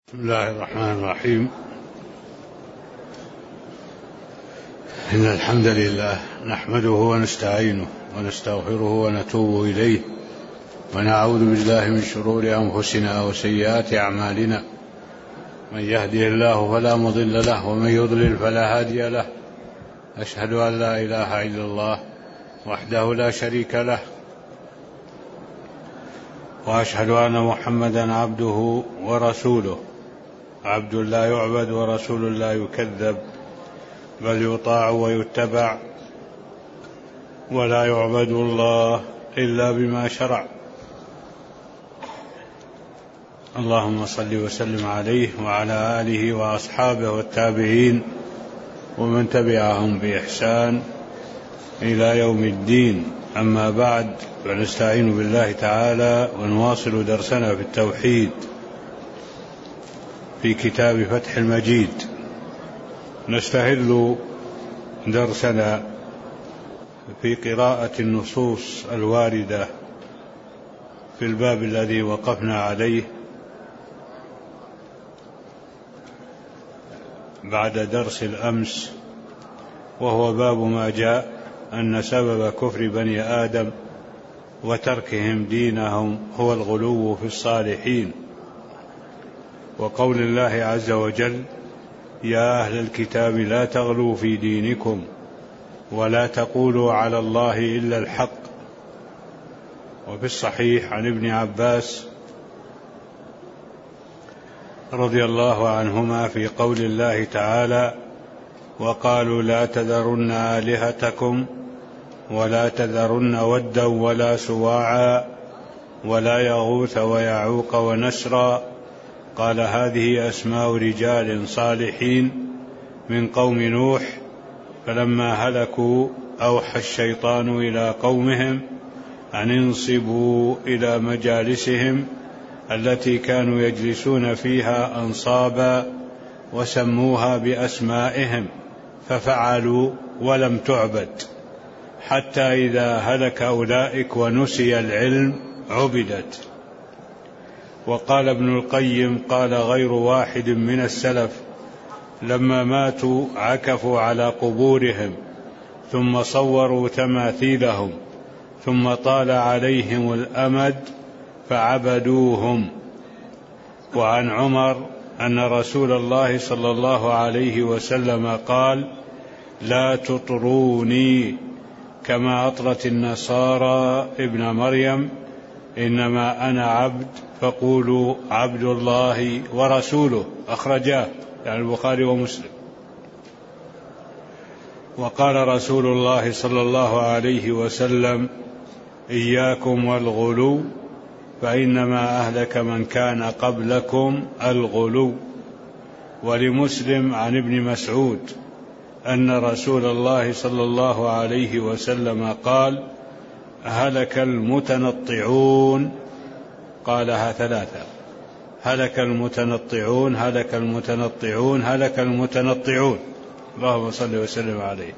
بسم الله الرحمن الرحيم. إن الحمد لله نحمده ونستعينه ونستغفره ونتوب إليه ونعوذ بالله من شرور أنفسنا وسيئات أعمالنا، من يهده الله فلا مضل له ومن يضلل فلا هادي له. أشهد أن لا إله إلا الله وحده لا شريك له، وأشهد أن محمدا عبده ورسوله، عبد لا يعبد ورسول لا يكذب، بل يطاع ويتبع، ولا يعبد الله إلا بما شرع. اللهم صل وسلم عليه وعلى آله وأصحابه والتابعين ومن تبعهم بإحسان إلى يوم الدين. أما بعد، فنستعين بالله تعالى ونواصل درسنا في التوحيد في كتاب فتح المجيد. نستهل درسنا في قراءة النصوص الواردة في الباب الذي وقفنا عليه بعد درس الأمس، وهو باب ما جاء أن سبب كفر بني آدم وتركهم دينهم هو الغلو في الصالحين، وقول الله عز وجل: يا أهل الكتاب لا تغلوا في دينكم ولا تقولوا على الله إلا الحق. وفي الصحيح عن ابن عباس رضي الله عنهما في قول الله تعالى: وقالوا لا تذرن آلهتكم ولا تذرن ودا ولا سواعا ولا يغوث ويعوق ونسرا. قال: هذه أسماء رجال صالحين من قوم نوح، فلما هلكوا أوحى الشيطان إلى قومهم أن انصبوا إلى مجالسهم التي كانوا يجلسون فيها أنصابا، وسموها بأسمائهم، ففعلوا ولم تعبد، حتى إذا هلك أولئك ونسي العلم عبدت. وقال ابن القيم: قال غير واحد من السلف لما ماتوا عكفوا على قبورهم ثم صوروا تماثيلهم، ثم طال عليهم الأمد فعبدوهم. وعن عمر أن رسول الله صلى الله عليه وسلم قال: لا تطروني كما أطرت النصارى ابن مريم، إنما أنا عبد فقولوا عبد الله ورسوله. أخرجاه يعني البخاري ومسلم. وقال رسول الله صلى الله عليه وسلم: إياكم والغلو، فإنما أهلك من كان قبلكم الغلو. ولمسلم عن ابن مسعود أن رسول الله صلى الله عليه وسلم قال: هلك المتنطعون. قالها ثلاثة: هلك المتنطعون، هلك المتنطعون، هلك المتنطعون. اللهم صل وسلم عليه.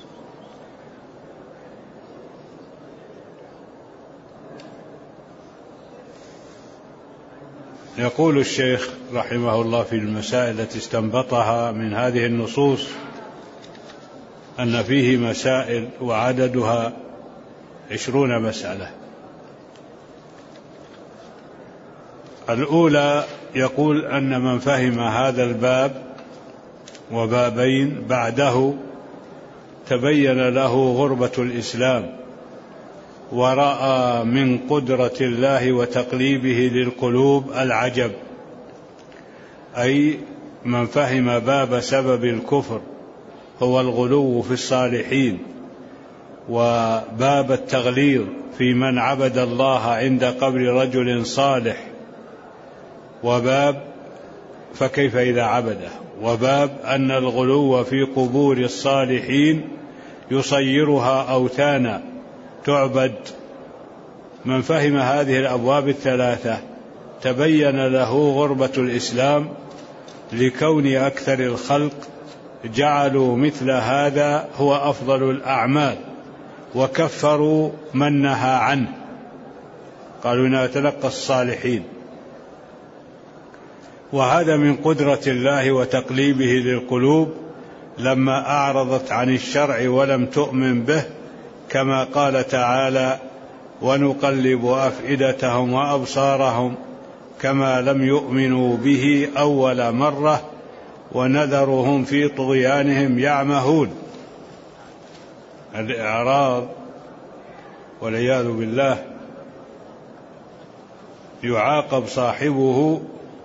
يقول الشيخ رحمه الله في المسائل التي استنبطها من هذه النصوص أن فيه مسائل وعددها 20 مسألة. الأولى يقول أن من فهم هذا الباب وبابين بعده تبين له غربة الإسلام، ورأى من قدرة الله وتقليبه للقلوب العجب. أي من فهم باب سبب الكفر هو الغلو في الصالحين، وباب التغليظ في من عبد الله عند قبر رجل صالح، وباب فكيف إذا عبده، وباب أن الغلو في قبور الصالحين يصيرها أوثانا تعبد. من فهم هذه الأبواب الثلاثة تبين له غربة الإسلام، لكون أكثر الخلق جعلوا مثل هذا هو أفضل الأعمال، وكفروا من نهى عنه، قالوا نتلقى الصالحين. وهذا من قدرة الله وتقليبه للقلوب لما أعرضت عن الشرع ولم تؤمن به، كما قال تعالى: ونقلب أفئدتهم وأبصارهم كما لم يؤمنوا به أول مرة ونذرهم في طغيانهم يعمهون. الإعراض والعياذ بالله يعاقب صاحبه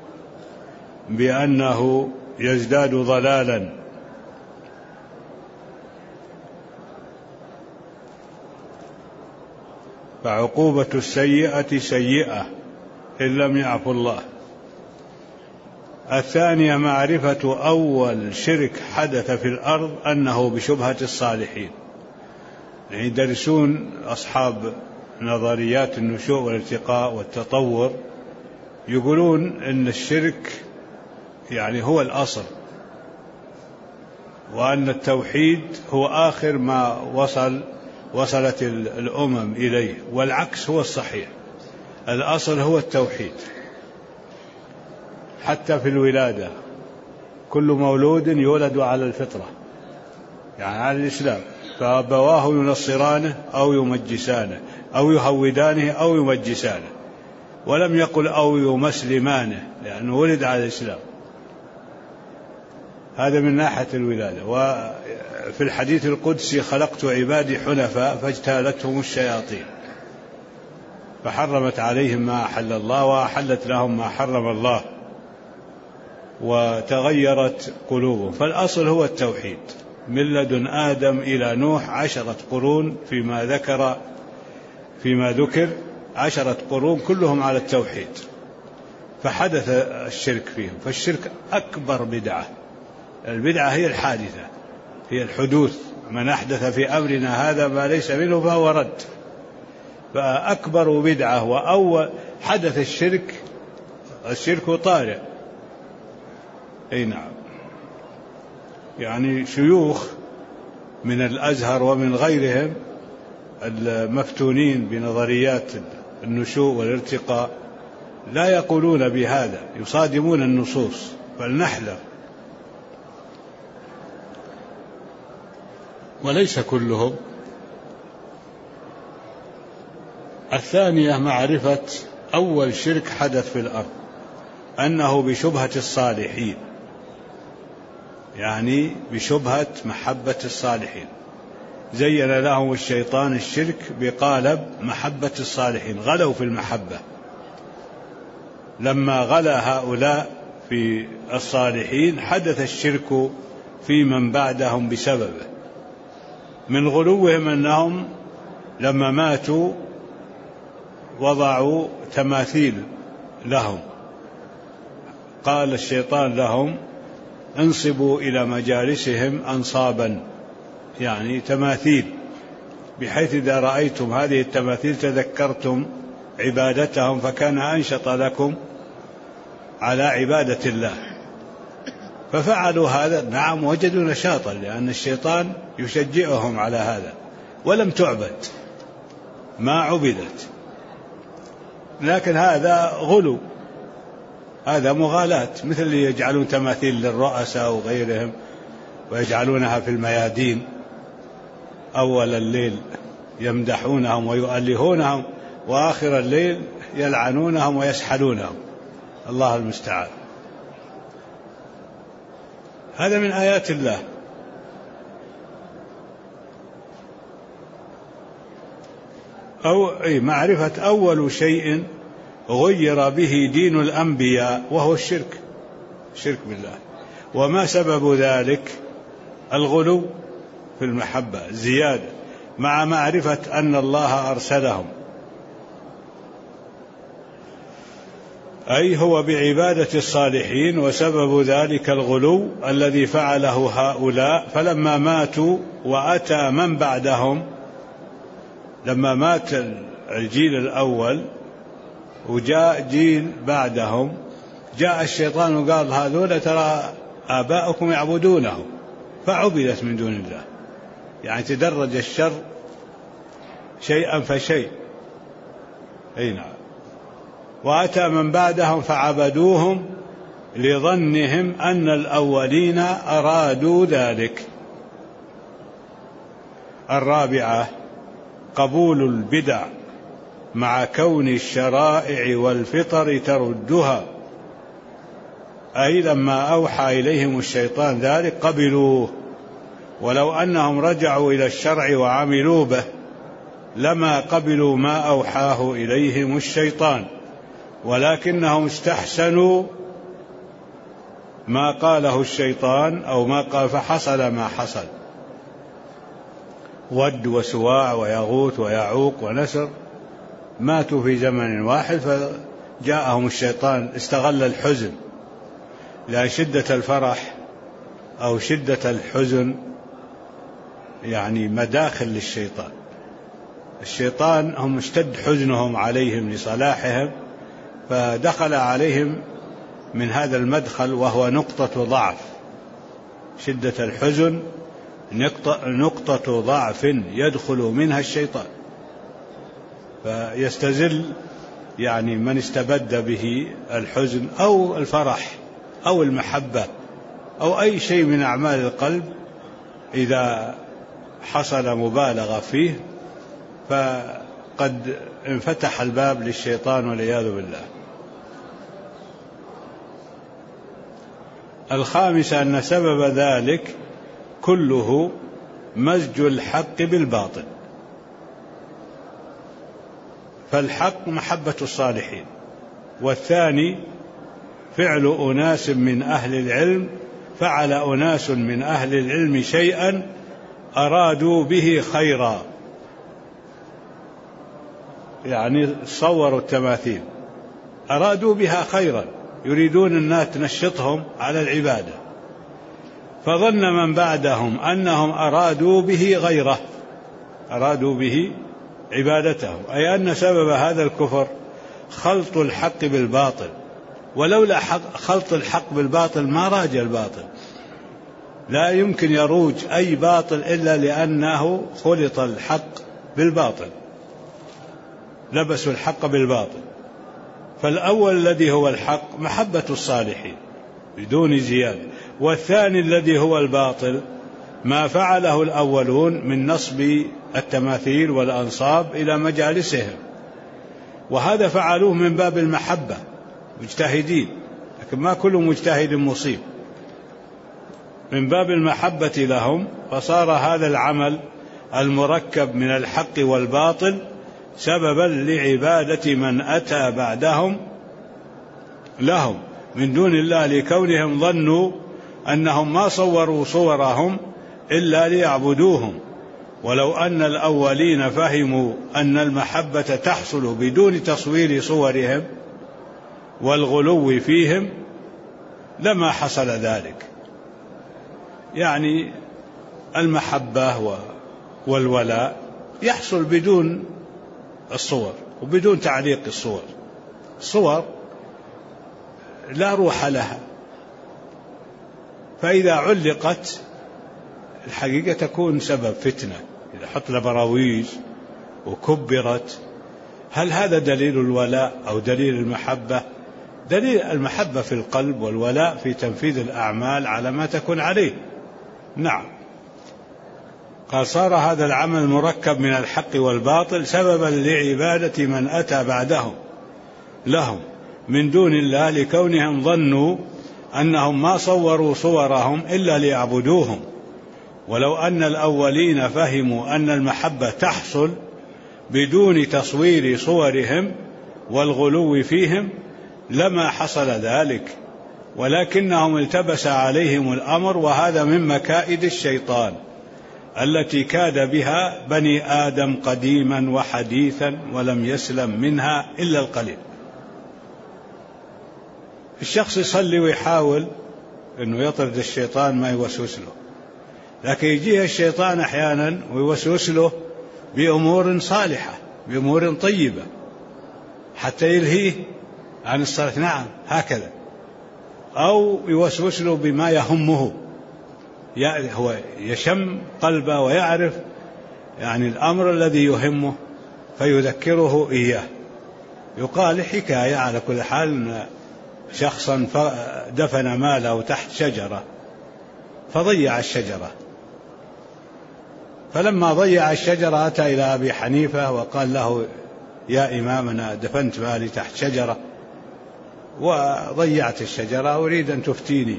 بأنه يزداد ضلالا. فعقوبة السيئة سيئة إن لم يعفو الله. الثانية معرفة أول شرك حدث في الأرض أنه بشبهة الصالحين. يعني يدرسون أصحاب نظريات النشوء والارتقاء والتطور، يقولون إن الشرك يعني هو الأصل، وأن التوحيد هو آخر ما وصلت الأمم إليه، والعكس هو الصحيح. الأصل هو التوحيد. حتى في الولادة كل مولود يولد على الفطرة، يعني على الإسلام، فأبواه ينصرانه أو يمجسانه أو يهودانه أو يمجسانه، ولم يقل أو يمسلمانه، لأنه ولد على الإسلام. هذا من ناحية الولادة. وفي الحديث القدسي: خلقت عبادي حنفاء فاجتالتهم الشياطين فحرمت عليهم ما أحل الله وأحلت لهم ما حرم الله وتغيرت قلوبهم. فالأصل هو التوحيد. من لدن آدم إلى نوح 10 قرون فيما ذكر 10 قرون كلهم على التوحيد، فحدث الشرك فيهم. فالشرك أكبر بدعة. البدعة هي الحادثة، هي الحدوث. من أحدث في أمرنا هذا ما ليس منه فهو رد. فأكبر بدعة وأول حدث الشرك طارئ. أي نعم. يعني شيوخ من الأزهر ومن غيرهم المفتونين بنظريات النشوء والارتقاء لا يقولون بهذا، يصادمون النصوص، فلنحذر. وليس كلهم. الثانية معرفة أول شرك حدث في الأرض أنه بشبهة الصالحين، يعني بشبهة محبة الصالحين. زين لهم الشيطان الشرك بقالب محبة الصالحين، غلوا في المحبة. لما غلا هؤلاء في الصالحين حدث الشرك في من بعدهم بسببه. من غلوهم أنهم لما ماتوا وضعوا تماثيل لهم، قال الشيطان لهم: انصبوا إلى مجالسهم أنصابا، يعني تماثيل، بحيث إذا رأيتم هذه التماثيل تذكرتم عبادتهم فكان أنشط لكم على عبادة الله. ففعلوا هذا. نعم، وجدوا نشاطا، لأن الشيطان يشجعهم على هذا، ولم تعبد، ما عبدت. لكن هذا غلو، هذا مغالاة، مثل اللي يجعلون تماثيل للرؤساء وغيرهم ويجعلونها في الميادين، أول الليل يمدحونهم ويؤلهونهم، وآخر الليل يلعنونهم ويسحلونهم. الله المستعان. هذا من آيات الله. أو معرفة أول شيء غير به دين الأنبياء وهو الشرك بالله. وما سبب ذلك؟ الغلو في المحبة، زيادة، مع معرفة أن الله أرسلهم، أي هو بعبادة الصالحين. وسبب ذلك الغلو الذي فعله هؤلاء. فلما ماتوا وأتى من بعدهم، لما مات الجيل الأول وجاء جيل بعدهم، جاء الشيطان وقال: هذول ترى آباؤكم يعبدونه، فعبدت من دون الله. يعني تدرج الشر شيئا فشيء. أي نعم. وأتى من بعدهم فعبدوهم لظنهم أن الأولين أرادوا ذلك. 4 قبول البدع مع كون الشرائع والفطر تردها، أي لما أوحى إليهم الشيطان ذلك قبلوه، ولو أنهم رجعوا إلى الشرع وعملوا به لما قبلوا ما أوحاه إليهم الشيطان، ولكنهم استحسنوا ما قاله الشيطان أو ما قال، فحصل ما حصل. ود وسواع ويغوث ويعوق ونسر ماتوا في زمن واحد، فجاءهم الشيطان استغل الحزن، لأن شدة الفرح أو شدة الحزن يعني مداخل للشيطان. الشيطان هم اشتد حزنهم عليهم لصلاحهم، فدخل عليهم من هذا المدخل وهو نقطة ضعف. شدة الحزن نقطة ضعف يدخل منها الشيطان، فيستزل يعني من استبد به الحزن أو الفرح أو المحبة أو أي شيء من أعمال القلب، إذا حصل مبالغة فيه فقد انفتح الباب للشيطان والعياذ بالله. 5 أن سبب ذلك كله مزج الحق بالباطل، فالحق محبة الصالحين، والثاني فعل أناس من أهل العلم، فعل أناس من أهل العلم شيئا أرادوا به خيرا، يعني صوروا التماثيل أرادوا بها خيرا، يريدون الناس تنشطهم على العبادة، فظن من بعدهم أنهم أرادوا به غيره، أرادوا به عبادته، أي أن سبب هذا الكفر خلط الحق بالباطل، ولولا خلط الحق بالباطل ما راج الباطل، لا يمكن يروج أي باطل إلا لأنه خلط الحق بالباطل، لبسوا الحق بالباطل. فالأول الذي هو الحق محبة الصالحين بدون زيادة، والثاني الذي هو الباطل ما فعله الأولون من نصب التماثيل والأنصاب إلى مجالسهم، وهذا فعلوه من باب المحبة مجتهدين، لكن ما كل مجتهد مصيب، من باب المحبة لهم، فصار هذا العمل المركب من الحق والباطل سببا لعبادة من أتى بعدهم لهم من دون الله، لكونهم ظنوا أنهم ما صوروا صورهم إلا ليعبدوهم، ولو أن الأولين فهموا أن المحبة تحصل بدون تصوير صورهم والغلو فيهم لما حصل ذلك. يعني المحبة والولاء يحصل بدون الصور وبدون تعليق الصور، الصور لا روح لها، فإذا علقت الحقيقة تكون سبب فتنة، إذا حط لها براويز وكبرت، هل هذا دليل الولاء أو دليل المحبة؟ دليل المحبة في القلب، والولاء في تنفيذ الأعمال على ما تكون عليه. نعم، قال صار هذا العمل مركب من الحق والباطل سببا لعبادة من أتى بعدهم لهم من دون الله، لكونهم ظنوا أنهم ما صوروا صورهم إلا ليعبدوهم، ولو أن الأولين فهموا أن المحبة تحصل بدون تصوير صورهم والغلو فيهم لما حصل ذلك، ولكنهم التبس عليهم الأمر، وهذا من مكائد الشيطان التي كاد بها بني آدم قديما وحديثا ولم يسلم منها إلا القليل. الشخص يصلي ويحاول أنه يطرد الشيطان ما يوسوس له، لكن يجيه الشيطان أحيانا ويوسوس له بأمور صالحة بأمور طيبة حتى يلهيه عن الصلاة، نعم هكذا، أو يوسوس له بما يهمه، هو يشم قلبه ويعرف يعني الأمر الذي يهمه فيذكره إياه. يقال حكاية على كل حال شخصا دفن ماله تحت شجرة فضيع الشجرة، فلما ضيع الشجرة أتى إلى أبي حنيفة وقال له: يا إمامنا، دفنت مالي تحت شجرة وضيعت الشجرة، أريد أن تفتيني.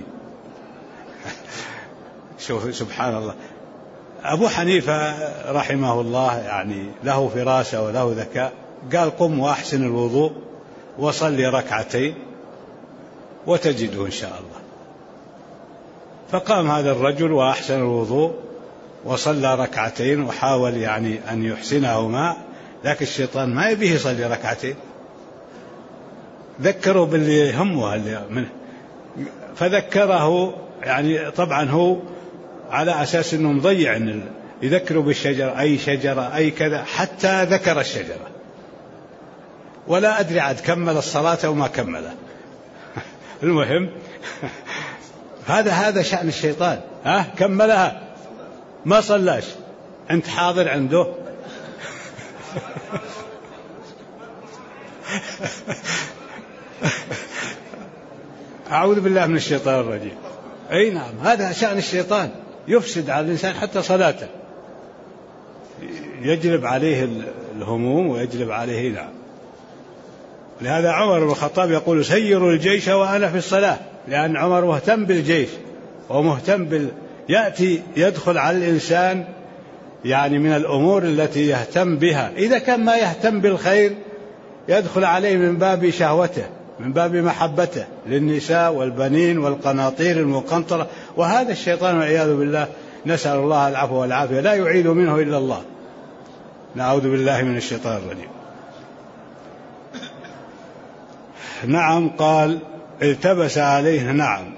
شوف سبحان الله، أبو حنيفة رحمه الله يعني له فراسة وله ذكاء، قال: قم وأحسن الوضوء وصلي ركعتين وتجده إن شاء الله. فقام هذا الرجل وأحسن الوضوء وصلى ركعتين وحاول يعني أن يحسنهما، لكن الشيطان ما يبيه يصلي ركعتين، ذكره باللي يهمه منه، فذكره يعني طبعا هو على أساس أنه مضيع، أن يذكره بالشجرة، أي شجرة أي كذا، حتى ذكر الشجرة، ولا أدري عاد كمل الصلاة أو ما كمله. المهم هذا شأن الشيطان، كملها ما صلاش، أنت حاضر عنده. أعوذ بالله من الشيطان الرجيم. أي نعم، هذا شأن الشيطان، يفسد على الإنسان حتى صلاته، يجلب عليه الهموم ويجلب عليه. نعم، لهذا عمر بن الخطاب يقول: سيروا الجيش وأنا في الصلاة، لأن عمر مهتم بالجيش ومهتم يأتي يدخل على الإنسان يعني من الأمور التي يهتم بها، إذا كان ما يهتم بالخير يدخل عليه من باب شهوته، من باب محبته للنساء والبنين والقناطير المقنطرة، وهذا الشيطان والعياذ بالله، نسأل الله العفو والعافية، لا يعيد منه إلا الله. نعوذ بالله من الشيطان الرجيم. نعم، قال: التبس عليه. نعم،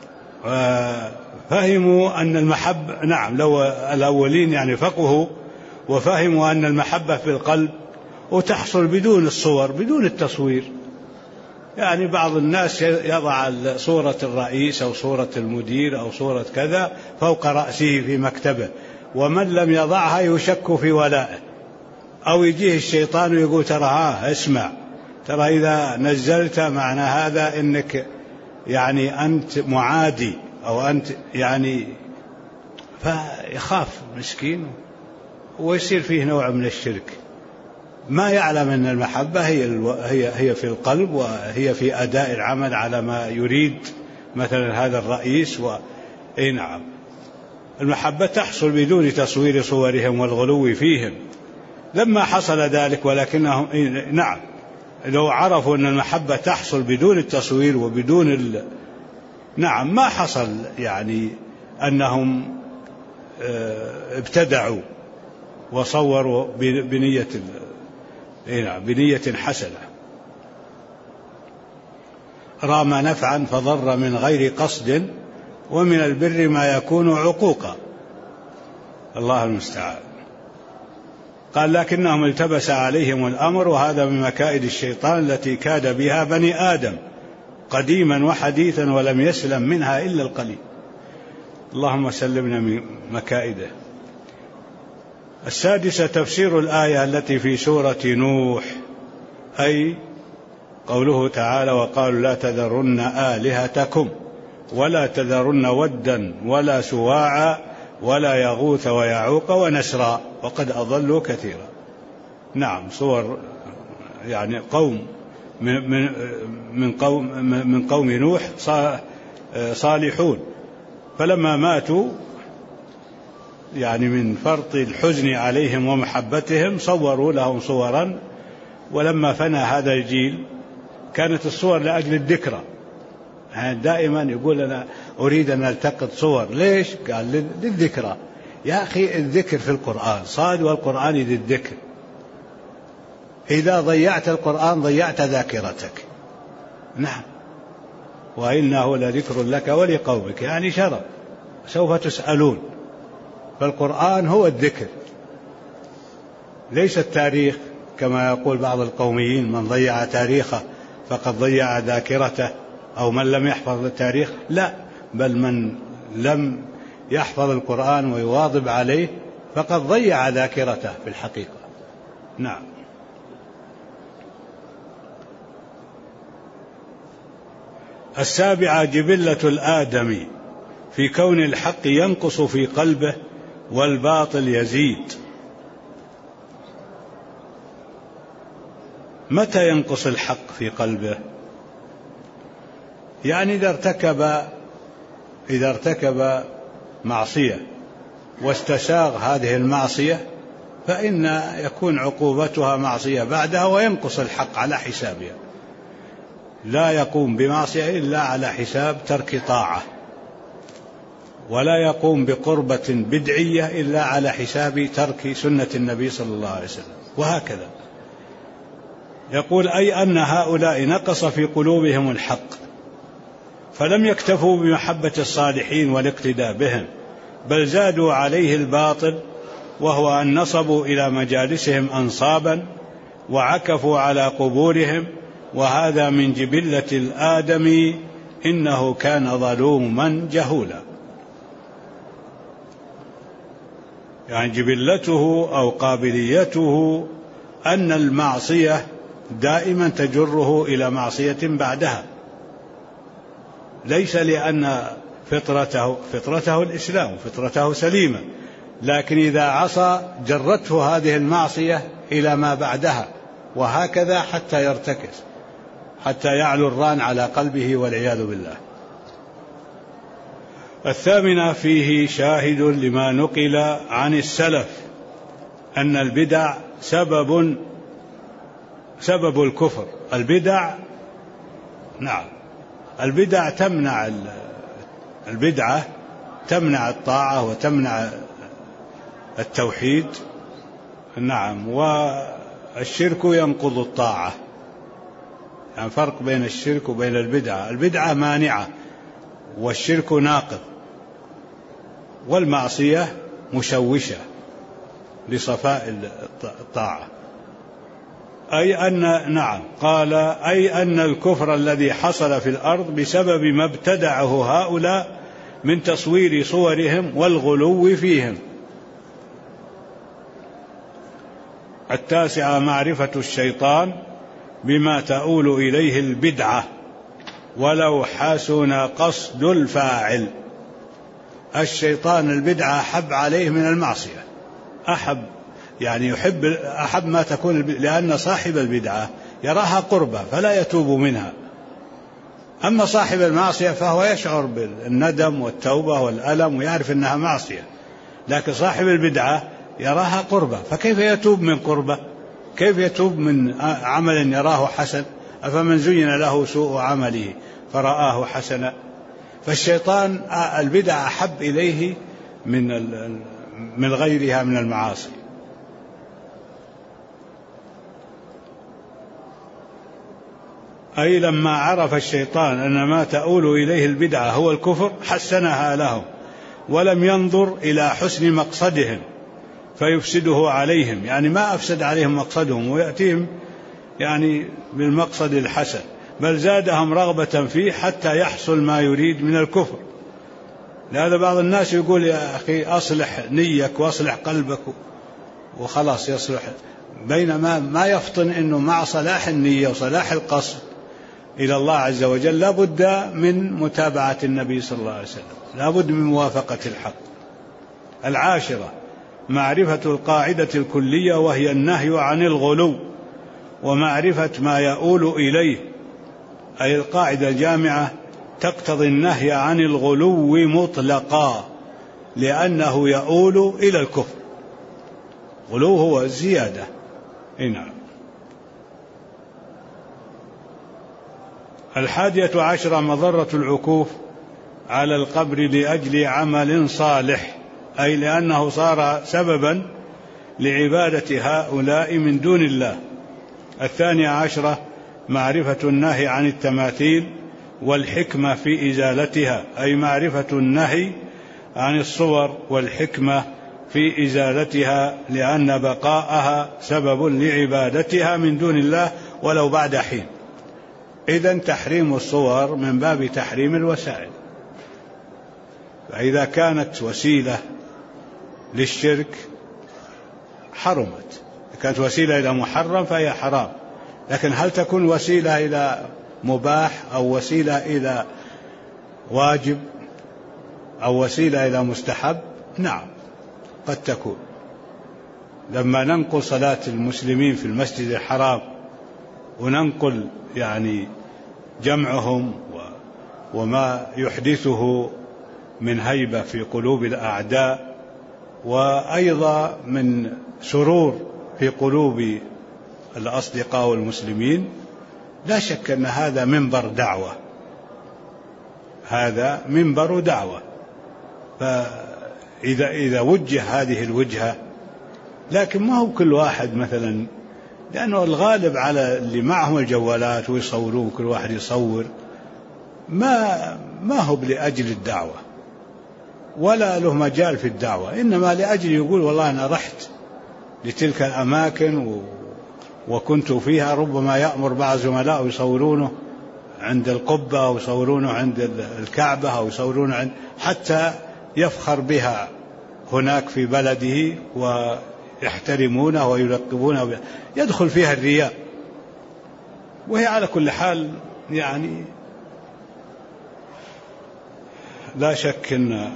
فهموا أن المحبة، نعم، لو الأولين يعني فقهوا وفهموا أن المحبة في القلب وتحصل بدون الصور، بدون التصوير. يعني بعض الناس يضع صورة الرئيس أو صورة المدير أو صورة كذا فوق رأسه في مكتبه، ومن لم يضعها يشك في ولائه، أو يجيه الشيطان ويقول: ترى اسمع، ترى إذا نزلت معنى هذا إنك يعني أنت معادي، أو أنت يعني، فيخاف مسكين ويصير فيه نوع من الشرك. ما يعلم أن المحبة هي في القلب، وهي في أداء العمل على ما يريد مثلا هذا الرئيس. أي نعم، المحبة تحصل بدون تصوير صورهم والغلو فيهم. لما حصل ذلك، ولكنهم نعم لو عرفوا أن المحبة تحصل بدون التصوير وبدون نعم ما حصل يعني أنهم ابتدعوا وصوروا بنية حسنة. رام نفعا فضر من غير قصد، ومن البر ما يكون عقوقا. الله المستعان. قال: لكنهم التبس عليهم الأمر، وهذا من مكائد الشيطان التي كاد بها بني آدم قديما وحديثا، ولم يسلم منها إلا القليل. اللهم سلمنا من مكائده. السادسة تفسير الآية التي في سورة نوح، أي قوله تعالى: وقالوا لا تذرن آلهتكم ولا تذرن ودا ولا سواعا ولا يغوث ويعوق ونسرا وقد أضلوا كثيرا. نعم، صور يعني قوم من قوم نوح صالحون، فلما ماتوا يعني من فرط الحزن عليهم ومحبتهم صوروا لهم صورا، ولما فنى هذا الجيل كانت الصور لأجل الذكرى. يعني دائما يقول: أنا أريد أن ألتقط صور. ليش؟ قال: للذكرى. يا أخي الذكر في القرآن صاد، والقرآن للذكر. إذا ضيعت القرآن ضيعت ذاكرتك. نعم، وإنه لذكر لك ولقومك، يعني شرف، سوف تسألون. فالقرآن هو الذكر، ليس التاريخ كما يقول بعض القوميين: من ضيع تاريخه فقد ضيع ذاكرته، أو من لم يحفظ التاريخ. لا، بل من لم يحفظ القرآن ويواظب عليه فقد ضيع ذاكرته في الحقيقة. نعم. السابعة جبلة الآدمي في كون الحق ينقص في قلبه والباطل يزيد. متى ينقص الحق في قلبه؟ يعني إذا ارتكب معصية واستساغ هذه المعصية فإن يكون عقوبتها معصية بعدها، وينقص الحق على حسابها. لا يقوم بمعصية إلا على حساب ترك طاعة، ولا يقوم بقربة بدعية إلا على حساب ترك سنة النبي صلى الله عليه وسلم، وهكذا. يقول أي أن هؤلاء نقص في قلوبهم الحق، فلم يكتفوا بمحبة الصالحين والاقتداء بهم، بل زادوا عليه الباطل، وهو أن نصبوا إلى مجالسهم أنصابا وعكفوا على قبورهم، وهذا من جبلة الآدم، إنه كان ظلوما جهولا. يعني جبلته أو قابليته أن المعصية دائما تجره إلى معصية بعدها، ليس لأن فطرته الإسلام، فطرته سليمة، لكن إذا عصى جرته هذه المعصية إلى ما بعدها، وهكذا حتى يرتكس، حتى يعلو الران على قلبه والعياذ بالله. الثامنة فيه شاهد لما نقل عن السلف أن البدع سبب الكفر. البدع تمنع الطاعة وتمنع التوحيد. والشرك ينقض الطاعة. يعني فرق بين الشرك وبين البدعة. البدعة مانعة والشرك ناقض، والمعصية مشوشة لصفاء الطاعة. قال أي أن الكفر الذي حصل في الأرض بسبب ما ابتدعه هؤلاء من تصوير صورهم والغلو فيهم. التاسعة معرفة الشيطان بما تؤول إليه البدعة ولو حسن قصد الفاعل. الشيطان البدعة أحب عليه من المعصية، أحب ما تكون، لأن صاحب البدعة يراها قربة فلا يتوب منها، أما صاحب المعصية فهو يشعر بالندم والتوبة والألم ويعرف أنها معصية، لكن صاحب البدعة يراها قربة، فكيف يتوب من قربة؟ كيف يتوب من عمل يراه حسن؟ أفمن زين له سوء عمله فرآه حسنا. فالشيطان البدع أحب إليه من غيرها من المعاصي. أي لما عرف الشيطان أن ما تؤول إليه البدعة هو الكفر حسنها لهم، ولم ينظر إلى حسن مقصدهم فيفسده عليهم، يعني ما أفسد عليهم مقصدهم ويأتيهم بالمقصد الحسن، بل زادهم رغبة فيه حتى يحصل ما يريد من الكفر. لهذا بعض الناس يقول يا أخي أصلح نيك وأصلح قلبك وخلاص يصلح، بينما ما يفطن أنه مع صلاح النية وصلاح القصد إلى الله عز وجل لابد من متابعة النبي صلى الله عليه وسلم، لابد من موافقة الحق. العاشرة معرفة القاعدة الكلية، وهي النهي عن الغلو ومعرفة ما يؤول إليه. أي القاعدة الجامعة تقتضي النهي عن الغلو مطلقا، لأنه يؤول إلى الكفر. غلو هو الزيادة. نعم. 11 مضرة العكوف على القبر لأجل عمل صالح، أي لأنه صار سببا لعبادة هؤلاء من دون الله. 12 معرفة النهي عن التماثيل والحكمة في إزالتها، أي معرفة النهي عن الصور والحكمة في إزالتها، لأن بقاءها سبب لعبادتها من دون الله ولو بعد حين. إذن تحريم الصور من باب تحريم الوسائل، فإذا كانت وسيلة للشرك حرمت، إذا كانت وسيلة إلى محرم فهي حرام، لكن هل تكون وسيلة إلى مباح أو وسيلة إلى واجب أو وسيلة إلى مستحب، نعم قد تكون. لما ننقل صلاة المسلمين في المسجد الحرام وننقل يعني جمعهم وما يحدثه من هيبة في قلوب الأعداء، وأيضا من سرور في قلوب الأصدقاء والمسلمين، لا شك أن هذا منبر دعوة، هذا منبر دعوة. فإذا وجه هذه الوجهة، لكن ما هو كل واحد مثلا، لأنه الغالب على اللي معهم الجوالات ويصورون، كل واحد يصور، ما هو لأجل الدعوة ولا له مجال في الدعوة، إنما لأجل يقول والله أنا رحت لتلك الأماكن وكنت فيها، ربما يأمر بعض زملائه يصورونه عند القبة أو يصورونه عند الكعبة أو يصورونه عند، حتى يفخر بها هناك في بلده ويحترمونه ويلقبونه، يدخل فيها الرياء. وهي على كل حال يعني لا شك أن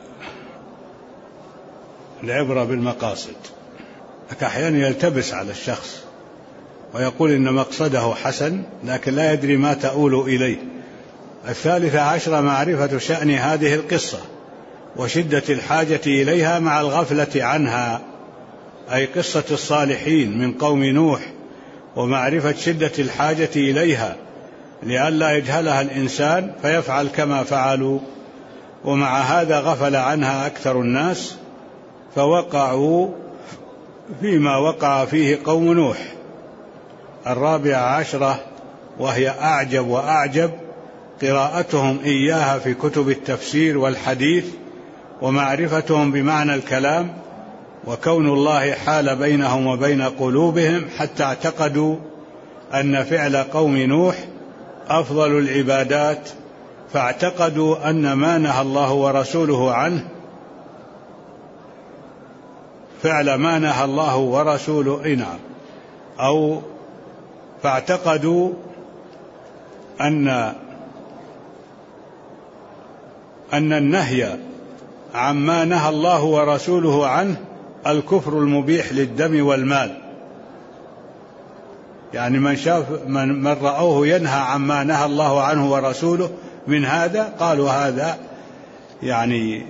العبرة بالمقاصد، أحيانا يلتبس على الشخص ويقول إن مقصده حسن لكن لا يدري ما تؤول إليه. 13 معرفة شأن هذه القصة وشدة الحاجة إليها مع الغفلة عنها، أي قصة الصالحين من قوم نوح، ومعرفة شدة الحاجة إليها لئلا يجهلها الإنسان فيفعل كما فعلوا، ومع هذا غفل عنها أكثر الناس فوقعوا فيما وقع فيه قوم نوح. 14 وهي أعجب وأعجب قراءتهم إياها في كتب التفسير والحديث، ومعرفتهم بمعنى الكلام، وكون الله حال بينهم وبين قلوبهم حتى اعتقدوا أن فعل قوم نوح أفضل العبادات، فاعتقدوا أن ما نهى الله ورسوله عنه، فعل ما نهى الله ورسوله نعم، أو فاعتقدوا أن النهي عما نهى الله ورسوله عنه الكفر المبيح للدم والمال. يعني من رأوه ينهى عما نهى الله عنه ورسوله من هذا، قالوا هذا يعني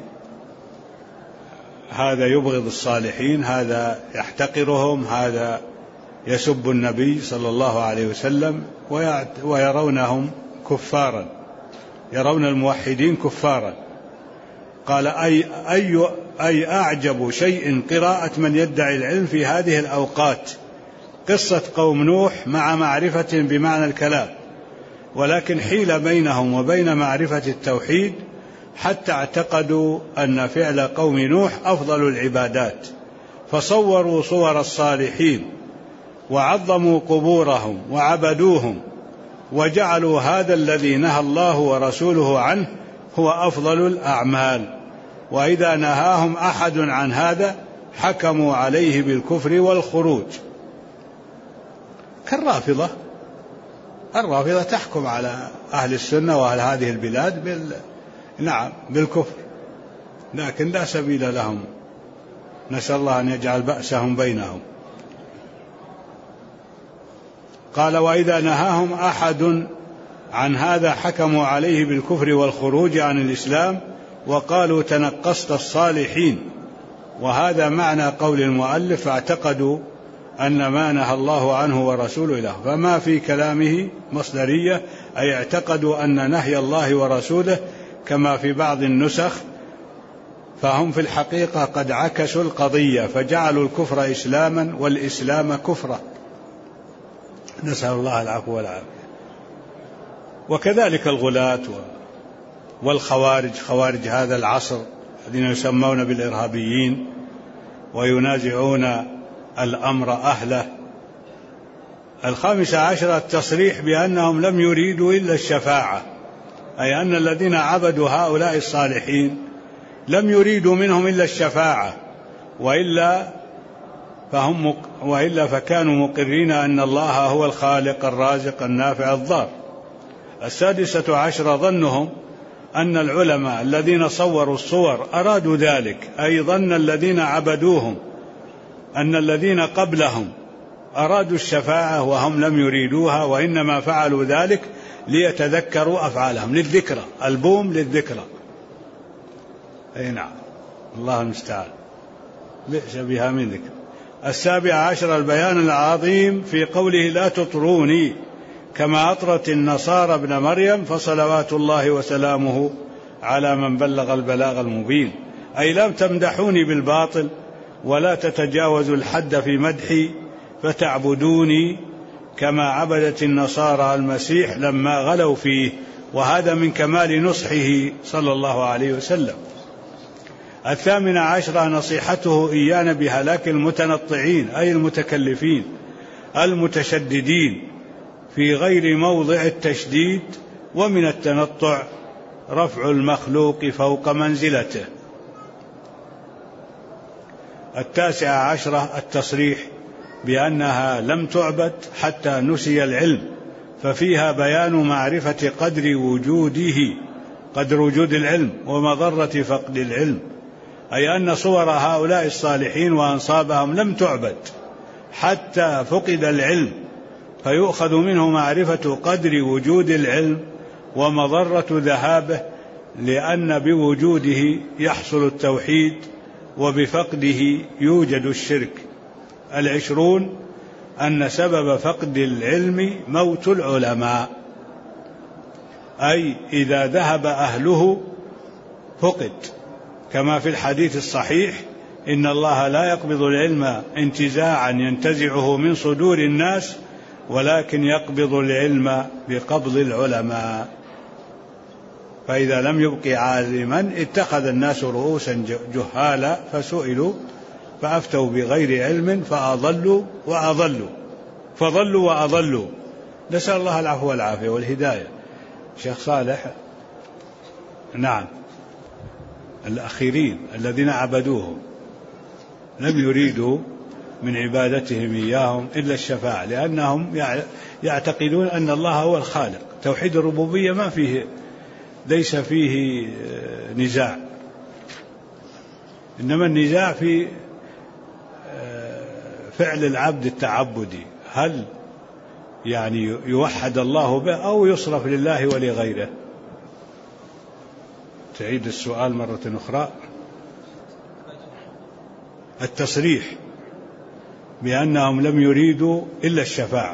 هذا يبغض الصالحين، هذا يحتقرهم، هذا يسب النبي صلى الله عليه وسلم، ويرونهم كفارا، يرون الموحدين كفارا. قال أي أعجب شيء قراءة من يدعي العلم في هذه الأوقات قصة قوم نوح مع معرفة بمعنى الكلام، ولكن حيل بينهم وبين معرفة التوحيد حتى اعتقدوا أن فعل قوم نوح أفضل العبادات، فصوروا صور الصالحين وعظموا قبورهم وعبدوهم، وجعلوا هذا الذي نهى الله ورسوله عنه هو أفضل الأعمال، وإذا نهاهم أحد عن هذا حكموا عليه بالكفر والخروج. كالرافضة، الرافضة تحكم على أهل السنة وأهل هذه البلاد بالكفر، لكن لا سبيل لهم، نسأل الله أن يجعل بأسهم بينهم. قال وإذا نهاهم أحد عن هذا حكموا عليه بالكفر والخروج عن الإسلام، وقالوا تنقصت الصالحين، وهذا معنى قول المؤلف فاعتقدوا أن ما نهى الله عنه ورسوله له، فما في كلامه مصدرية، أي اعتقدوا أن نهي الله ورسوله كما في بعض النسخ، فهم في الحقيقة قد عكسوا القضية فجعلوا الكفر إسلاما والإسلام كفرا، نسأل الله العفو والعافية. وكذلك الغلاة والخوارج، خوارج هذا العصر الذين يسمون بالإرهابيين وينازعون الأمر أهله. 15 التصريح بأنهم لم يريدوا إلا الشفاعة، أي أن الذين عبدوا هؤلاء الصالحين لم يريدوا منهم إلا الشفاعة، وإلا فكانوا مقرين أن الله هو الخالق الرازق النافع الضار. السادسة عشر ظنهم أن العلماء الذين صوروا الصور أرادوا ذلك، أي ظن الذين عبدوهم أن الذين قبلهم أرادوا الشفاعة وهم لم يريدوها، وإنما فعلوا ذلك ليتذكروا أفعالهم، للذكرى، البوم للذكرى. أي نعم، الله المستعان، بئس بها من ذكر. السابع عشر البيان العظيم في قوله لا تطروني كما أطرت النصارى ابن مريم فصلوات الله وسلامه على من بلغ البلاغ المبين، أي لا تمدحوني بالباطل ولا تتجاوزوا الحد في مدحي فتعبدوني كما عبدت النصارى المسيح لما غلوا فيه، وهذا من كمال نصحه صلى الله عليه وسلم. الثامن عشر نصيحته إيانا بهلاك المتنطعين، أي المتكلفين المتشددين في غير موضع التشديد، ومن التنطع رفع المخلوق فوق منزلته. التاسع عشر التصريح بأنها لم تعبد حتى نسي العلم، ففيها بيان معرفة قدر وجود العلم ومضرة فقد العلم، أي أن صور هؤلاء الصالحين وأنصابهم لم تعبد حتى فقد العلم، فيؤخذ منه معرفة قدر وجود العلم ومضرة ذهابه، لأن بوجوده يحصل التوحيد وبفقده يوجد الشرك. العشرون أن سبب فقد العلم موت العلماء، أي إذا ذهب أهله فقد، كما في الحديث الصحيح إن الله لا يقبض العلم انتزاعا ينتزعه من صدور الناس، ولكن يقبض العلم بقبض العلماء. فإذا لم يبق عالما اتخذ الناس رؤوسا جهالا فسئلوا فأفتوا بغير علم فضلوا وأضلوا. نسأل الله العفو والعافية والهداية. شيخ صالح، نعم، الأخيرين الذين عبدوهم لم يريدوا من عبادتهم إياهم إلا الشفاعة، لأنهم يعتقدون أن الله هو الخالق. توحيد الربوبية ما فيه، ليس فيه نزاع، إنما النزاع في فعل العبد التعبدي، هل يعني يوحد الله به أو يصرف لله ولغيره. تعيد السؤال مرة أخرى. التصريح بأنهم لم يريدوا إلا الشفاعة.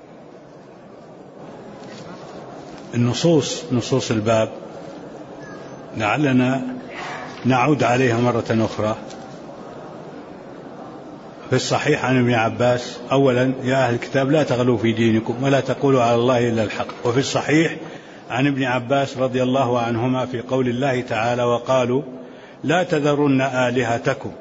نصوص الباب لعلنا نعود عليها مرة أخرى. في الصحيح عن ابن عباس: أولا يا أهل الكتاب لا تغلوا في دينكم ولا تقولوا على الله إلا الحق. وفي الصحيح عن ابن عباس رضي الله عنهما في قول الله تعالى: وقالوا لا تذرن آلهتكم.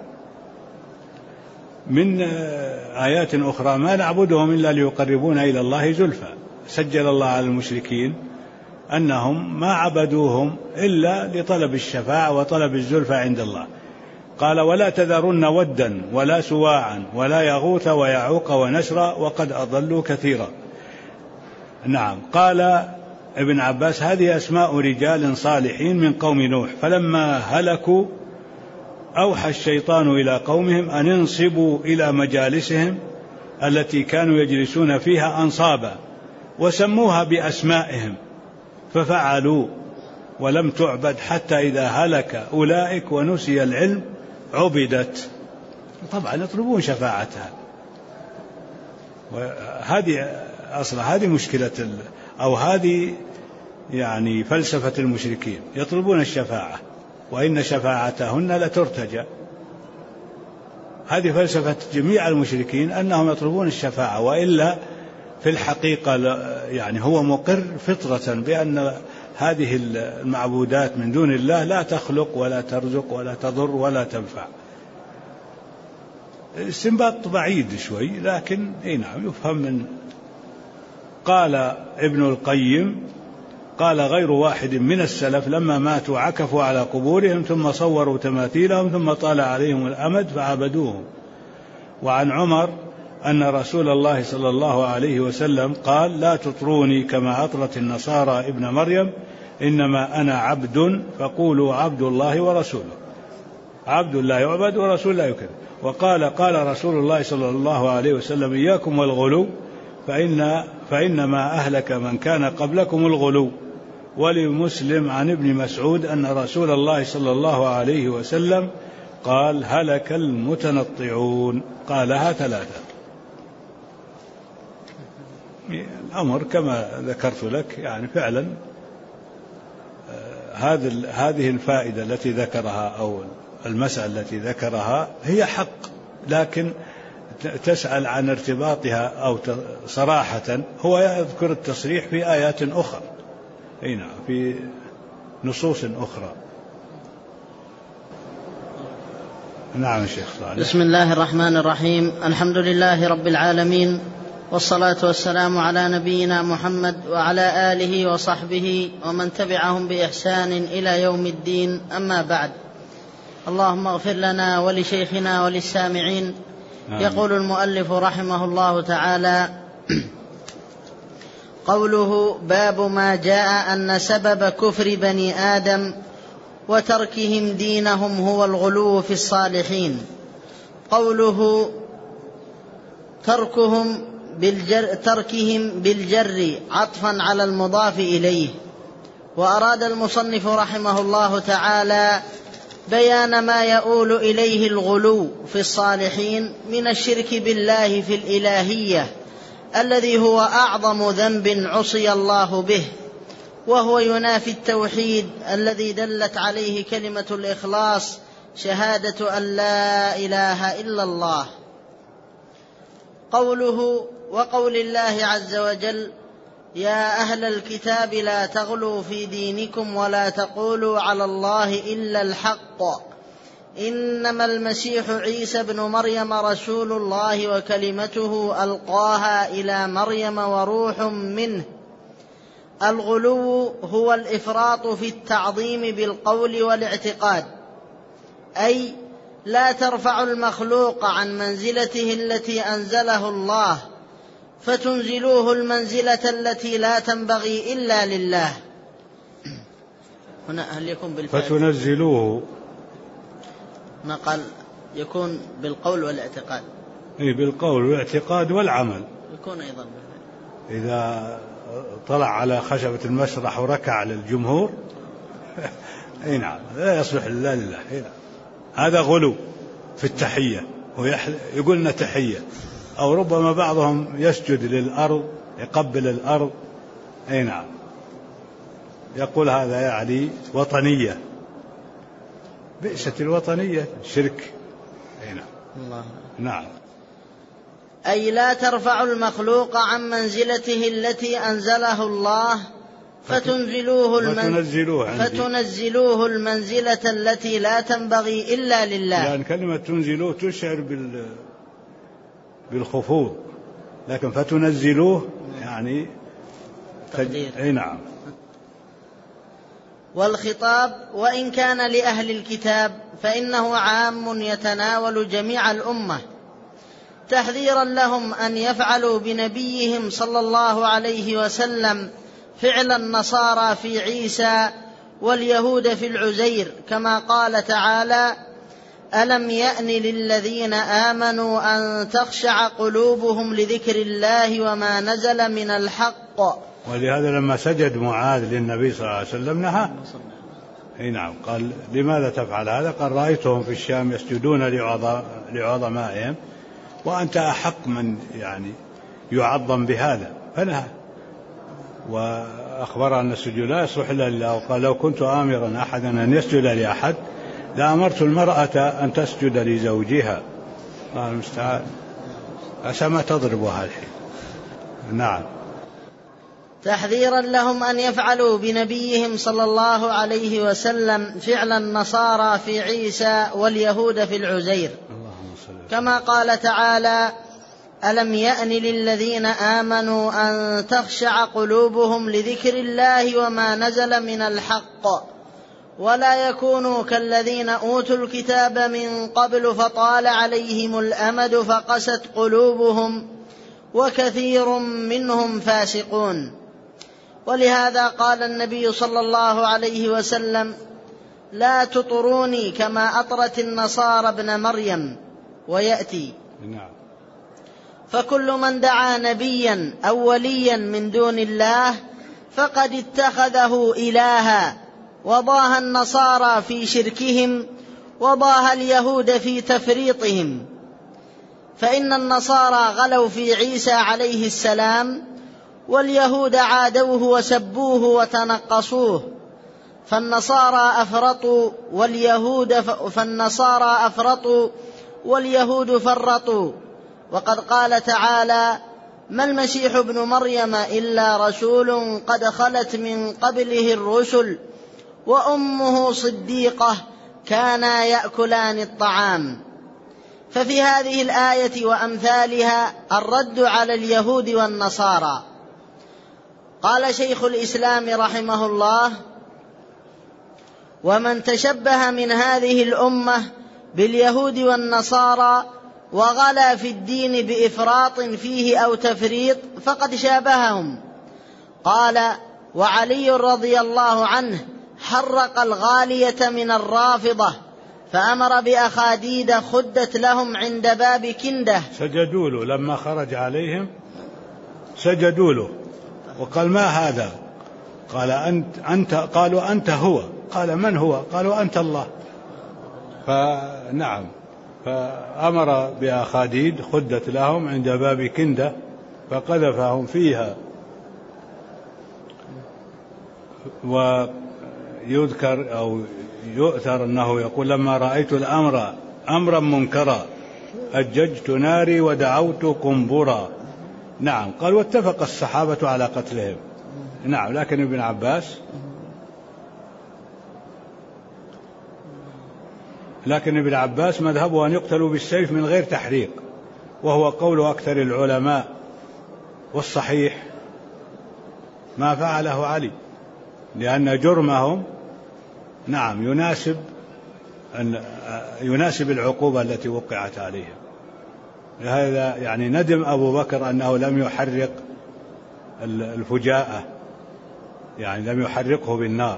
من آيات أخرى: ما نعبدهم إلا ليقربونا إلى الله زلفى. سجل الله على المشركين أنهم ما عبدوهم إلا لطلب الشفاعة وطلب الزلفى عند الله. قال: ولا تذرن ودا ولا سواعا ولا يغوث ويعوق ونسرا وقد أضلوا كثيرا. نعم. قال ابن عباس: هذه أسماء رجال صالحين من قوم نوح، فلما هلكوا أوحى الشيطان إلى قومهم أن ينصبوا إلى مجالسهم التي كانوا يجلسون فيها أنصابا، وسموها بأسمائهم، ففعلوا، ولم تعبد حتى إذا هلك أولئك ونسي العلم عبدت. طبعا يطلبون شفاعتها، وهذه أصلا هذه مشكلة أو هذه يعني فلسفة المشركين، يطلبون الشفاعة وإن شفاعتهن لترتجى. هذه فلسفة جميع المشركين أنهم يطلبون الشفاعة، وإلا في الحقيقة يعني هو مقر فطرة بأن هذه المعبودات من دون الله لا تخلق ولا ترزق ولا تضر ولا تنفع. استنباط بعيد شوي، لكن نعم يفهم من. قال ابن القيم: قال غير واحد من السلف لما ماتوا عكفوا على قبورهم ثم صوروا تماثيلهم ثم طال عليهم الأمد فعبدوهم. وعن عمر أن رسول الله صلى الله عليه وسلم قال: لا تطروني كما أطرت النصارى ابن مريم، إنما أنا عبد فقولوا عبد الله ورسوله. عبد لا يعبد ورسول لا يكذب. وقال: قال رسول الله صلى الله عليه وسلم: إياكم والغلو فإنما أهلك من كان قبلكم الغلو. ولمسلم عن ابن مسعود أن رسول الله صلى الله عليه وسلم قال: هلك المتنطعون. قالها 3. الأمر كما ذكرت لك، يعني فعلا هذه الفائدة التي ذكرها أو المسألة التي ذكرها هي حق، لكن تسأل عن ارتباطها أو صراحة. هو يذكر التصريح في آيات أخرى، نعم، في نصوص أخرى. نعم شيخ صالح. بسم الله الرحمن الرحيم. الحمد لله رب العالمين، والصلاة والسلام على نبينا محمد وعلى آله وصحبه ومن تبعهم بإحسان إلى يوم الدين. أما بعد، اللهم اغفر لنا ولشيخنا وللسامعين. يقول المؤلف رحمه الله تعالى: قوله: باب ما جاء أن سبب كفر بني آدم وتركهم دينهم هو الغلو في الصالحين. قوله تركهم بالجر عطفا على المضاف إليه. وأراد المصنف رحمه الله تعالى بيان ما يؤول إليه الغلو في الصالحين من الشرك بالله في الإلهية، الذي هو أعظم ذنب عصي الله به، وهو ينافي التوحيد الذي دلت عليه كلمة الإخلاص، شهادة أن لا إله إلا الله. قوله: وقول الله عز وجل: يا أهل الكتاب لا تغلوا في دينكم ولا تقولوا على الله إلا الحق، إنما المسيح عيسى بن مريم رسول الله وكلمته ألقاها إلى مريم وروح منه. الغلو هو الإفراط في التعظيم بالقول والاعتقاد، أي لا ترفع المخلوق عن منزلته التي أنزله الله فتنزلوه المنزلة التي لا تنبغي إلا لله. هنا هل يكون بالفعل فتنزلوه؟ نقل يكون بالقول والاعتقاد. إيه، بالقول والاعتقاد والعمل. يكون أيضا إذا طلع على خشبة المسرح وركع للجمهور أي نعم، لا يصلح إلا لله. نعم. هذا غلو في التحية، ويقولنا تحية، أو ربما بعضهم يسجد للأرض، يقبل الأرض. أي نعم، يقول هذا يعني وطنية. بئست الوطنية شرك. أي نعم. الله. نعم. أي لا ترفع المخلوق عن منزلته التي أنزله الله فتنزلوه المنزلة التي لا تنبغي إلا لله. يعني كلمة تنزلوه تشعر بالخفوض، لكن فتنزلوه يعني تقدير. أي نعم. والخطاب وإن كان لأهل الكتاب فإنه عام يتناول جميع الأمة، تحذيرا لهم أن يفعلوا بنبيهم صلى الله عليه وسلم فعل النصارى في عيسى واليهود في العزير، كما قال تعالى: ألم يأن للذين آمنوا أن تخشع قلوبهم لذكر الله وما نزل من الحق. ولهذا لما سجد معاذ للنبي صلى الله عليه وسلم نهى. اي نعم. قال: لماذا تفعل هذا؟ قال: رأيتهم في الشام يسجدون لعظمائهم وأنت أحق من يعني يعظم بهذا، فنهى. وأخبر أن السجود لا يصلح إلا لله، وقال: لو كنت آمرا أحدا أن يسجد لأحد لأمرت المرأة أن تسجد لزوجها. الله المستعان. عسى ما تضربها الحين. نعم. تحذيرا لهم أن يفعلوا بنبيهم صلى الله عليه وسلم فعل النصارى في عيسى واليهود في العزير، كما قال تعالى: ألم يأن للذين آمنوا أن تخشع قلوبهم لذكر الله وما نزل من الحق. ولا يكونوا كالذين أوتوا الكتاب من قبل فطال عليهم الأمد فقست قلوبهم وكثير منهم فاسقون. ولهذا قال النبي صلى الله عليه وسلم: لا تطروني كما أطرت النصارى ابن مريم. ويأتي: فكل من دعا نبيا أو وليا من دون الله فقد اتخذه إلها. وضاها النصارى في شركهم وضاها اليهود في تفريطهم، فإن النصارى غلوا في عيسى عليه السلام، واليهود عادوه وسبوه وتنقصوه، فالنصارى أفرطوا واليهود فرطوا. وقد قال تعالى: ما المسيح ابن مريم إلا رسول قد خلت من قبله الرسل وأمه صديقة كانا يأكلان الطعام. ففي هذه الآية وأمثالها الرد على اليهود والنصارى. قال شيخ الإسلام رحمه الله: ومن تشبه من هذه الأمة باليهود والنصارى وغلا في الدين بإفراط فيه أو تفريط فقد شابههم. قال: وعلي رضي الله عنه حرق الغالية من الرافضة فأمر بأخاديد خدت لهم عند باب كندة. سجدوا له لما خرج عليهم، سجدوا له وقال: ما هذا؟ قال: أنت. قالوا: أنت هو. قال: من هو؟ قالوا: أنت الله. فنعم، فأمر بأخاديد خدت لهم عند باب كندة فقذفهم فيها. ويذكر أو يؤثر أنه يقول: لما رأيت الأمر أمرا منكرا أججت ناري ودعوت قنبرا. نعم، قال: واتفق الصحابة على قتلهم. نعم، لكن ابن عباس مذهبه أن يقتلوا بالسيف من غير تحريق، وهو قول أكثر العلماء، والصحيح ما فعله علي، لأن جرمهم نعم يناسب العقوبة التي وقعت عليهم. لهذا يعني ندم أبو بكر أنه لم يحرق الفجاءة، يعني لم يحرقه بالنار.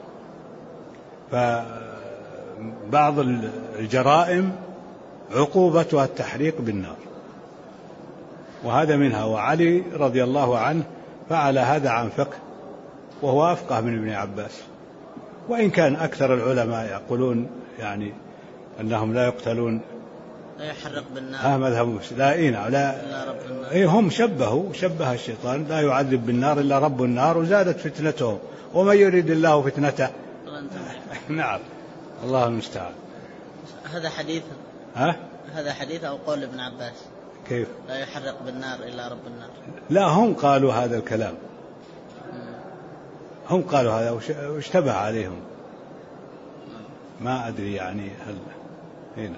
فبعض الجرائم عقوبتها التحريق بالنار، وهذا منها. وعلي رضي الله عنه فعل هذا عن فقه، وهو أفقه من ابن عباس، وإن كان أكثر العلماء يقولون يعني أنهم لا يقتلون، لا يحرق بالنار. مذهب لا هم شبه الشيطان: لا يعذب بالنار إلا رب النار، وزادت فتنتهم، ومن يريد الله فتنته. نعم، الله المستعان. هذا حديث أو قول ابن عباس؟ كيف؟ لا يحرق بالنار إلا رب النار. لا، هم قالوا هذا الكلام، هم قالوا هذا واشتبه عليهم، ما أدري يعني هل هنا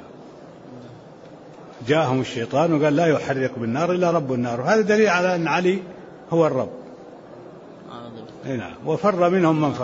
جاءهم الشيطان وقال: لا يحرق بالنار إلا رب النار، وهذا دليل على أن علي هو الرب. هنا وفر منهم من فر.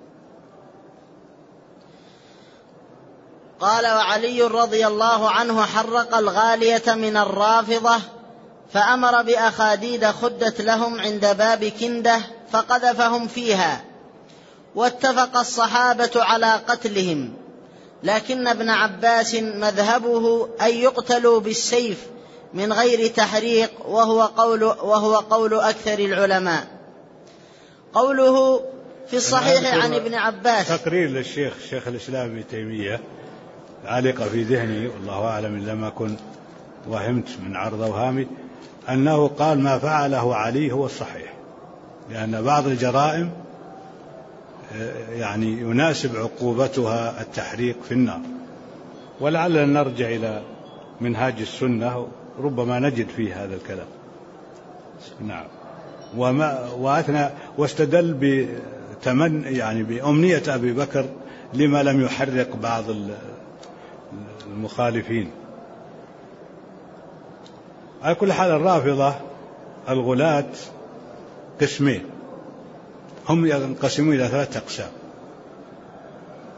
قال: وعلي رضي الله عنه حرق الغالية من الرافضة فأمر بأخاديد خدت لهم عند باب كندة فقذفهم فيها، واتفق الصحابة على قتلهم، لكن ابن عباس مذهبه أن يقتلوا بالسيف من غير تحريق، وهو قول أكثر العلماء. قوله في الصحيح عن ابن عباس. تقرير للشيخ الإسلام ابن تيمية علق في ذهني، والله أعلم إن لم أكن وهمت من عرض وهامي، أنه قال: ما فعله علي هو الصحيح، لأن بعض الجرائم يعني يناسب عقوبتها التحريق في النار. ولعلنا نرجع إلى منهاج السنة، ربما نجد فيه هذا الكلام. نعم. واستدل يعني بأمنية أبي بكر لما لم يحرق بعض المخالفين. على كل حال، الرافضة الغلاة قسمين، هم ينقسمون إلى 3 أقسام.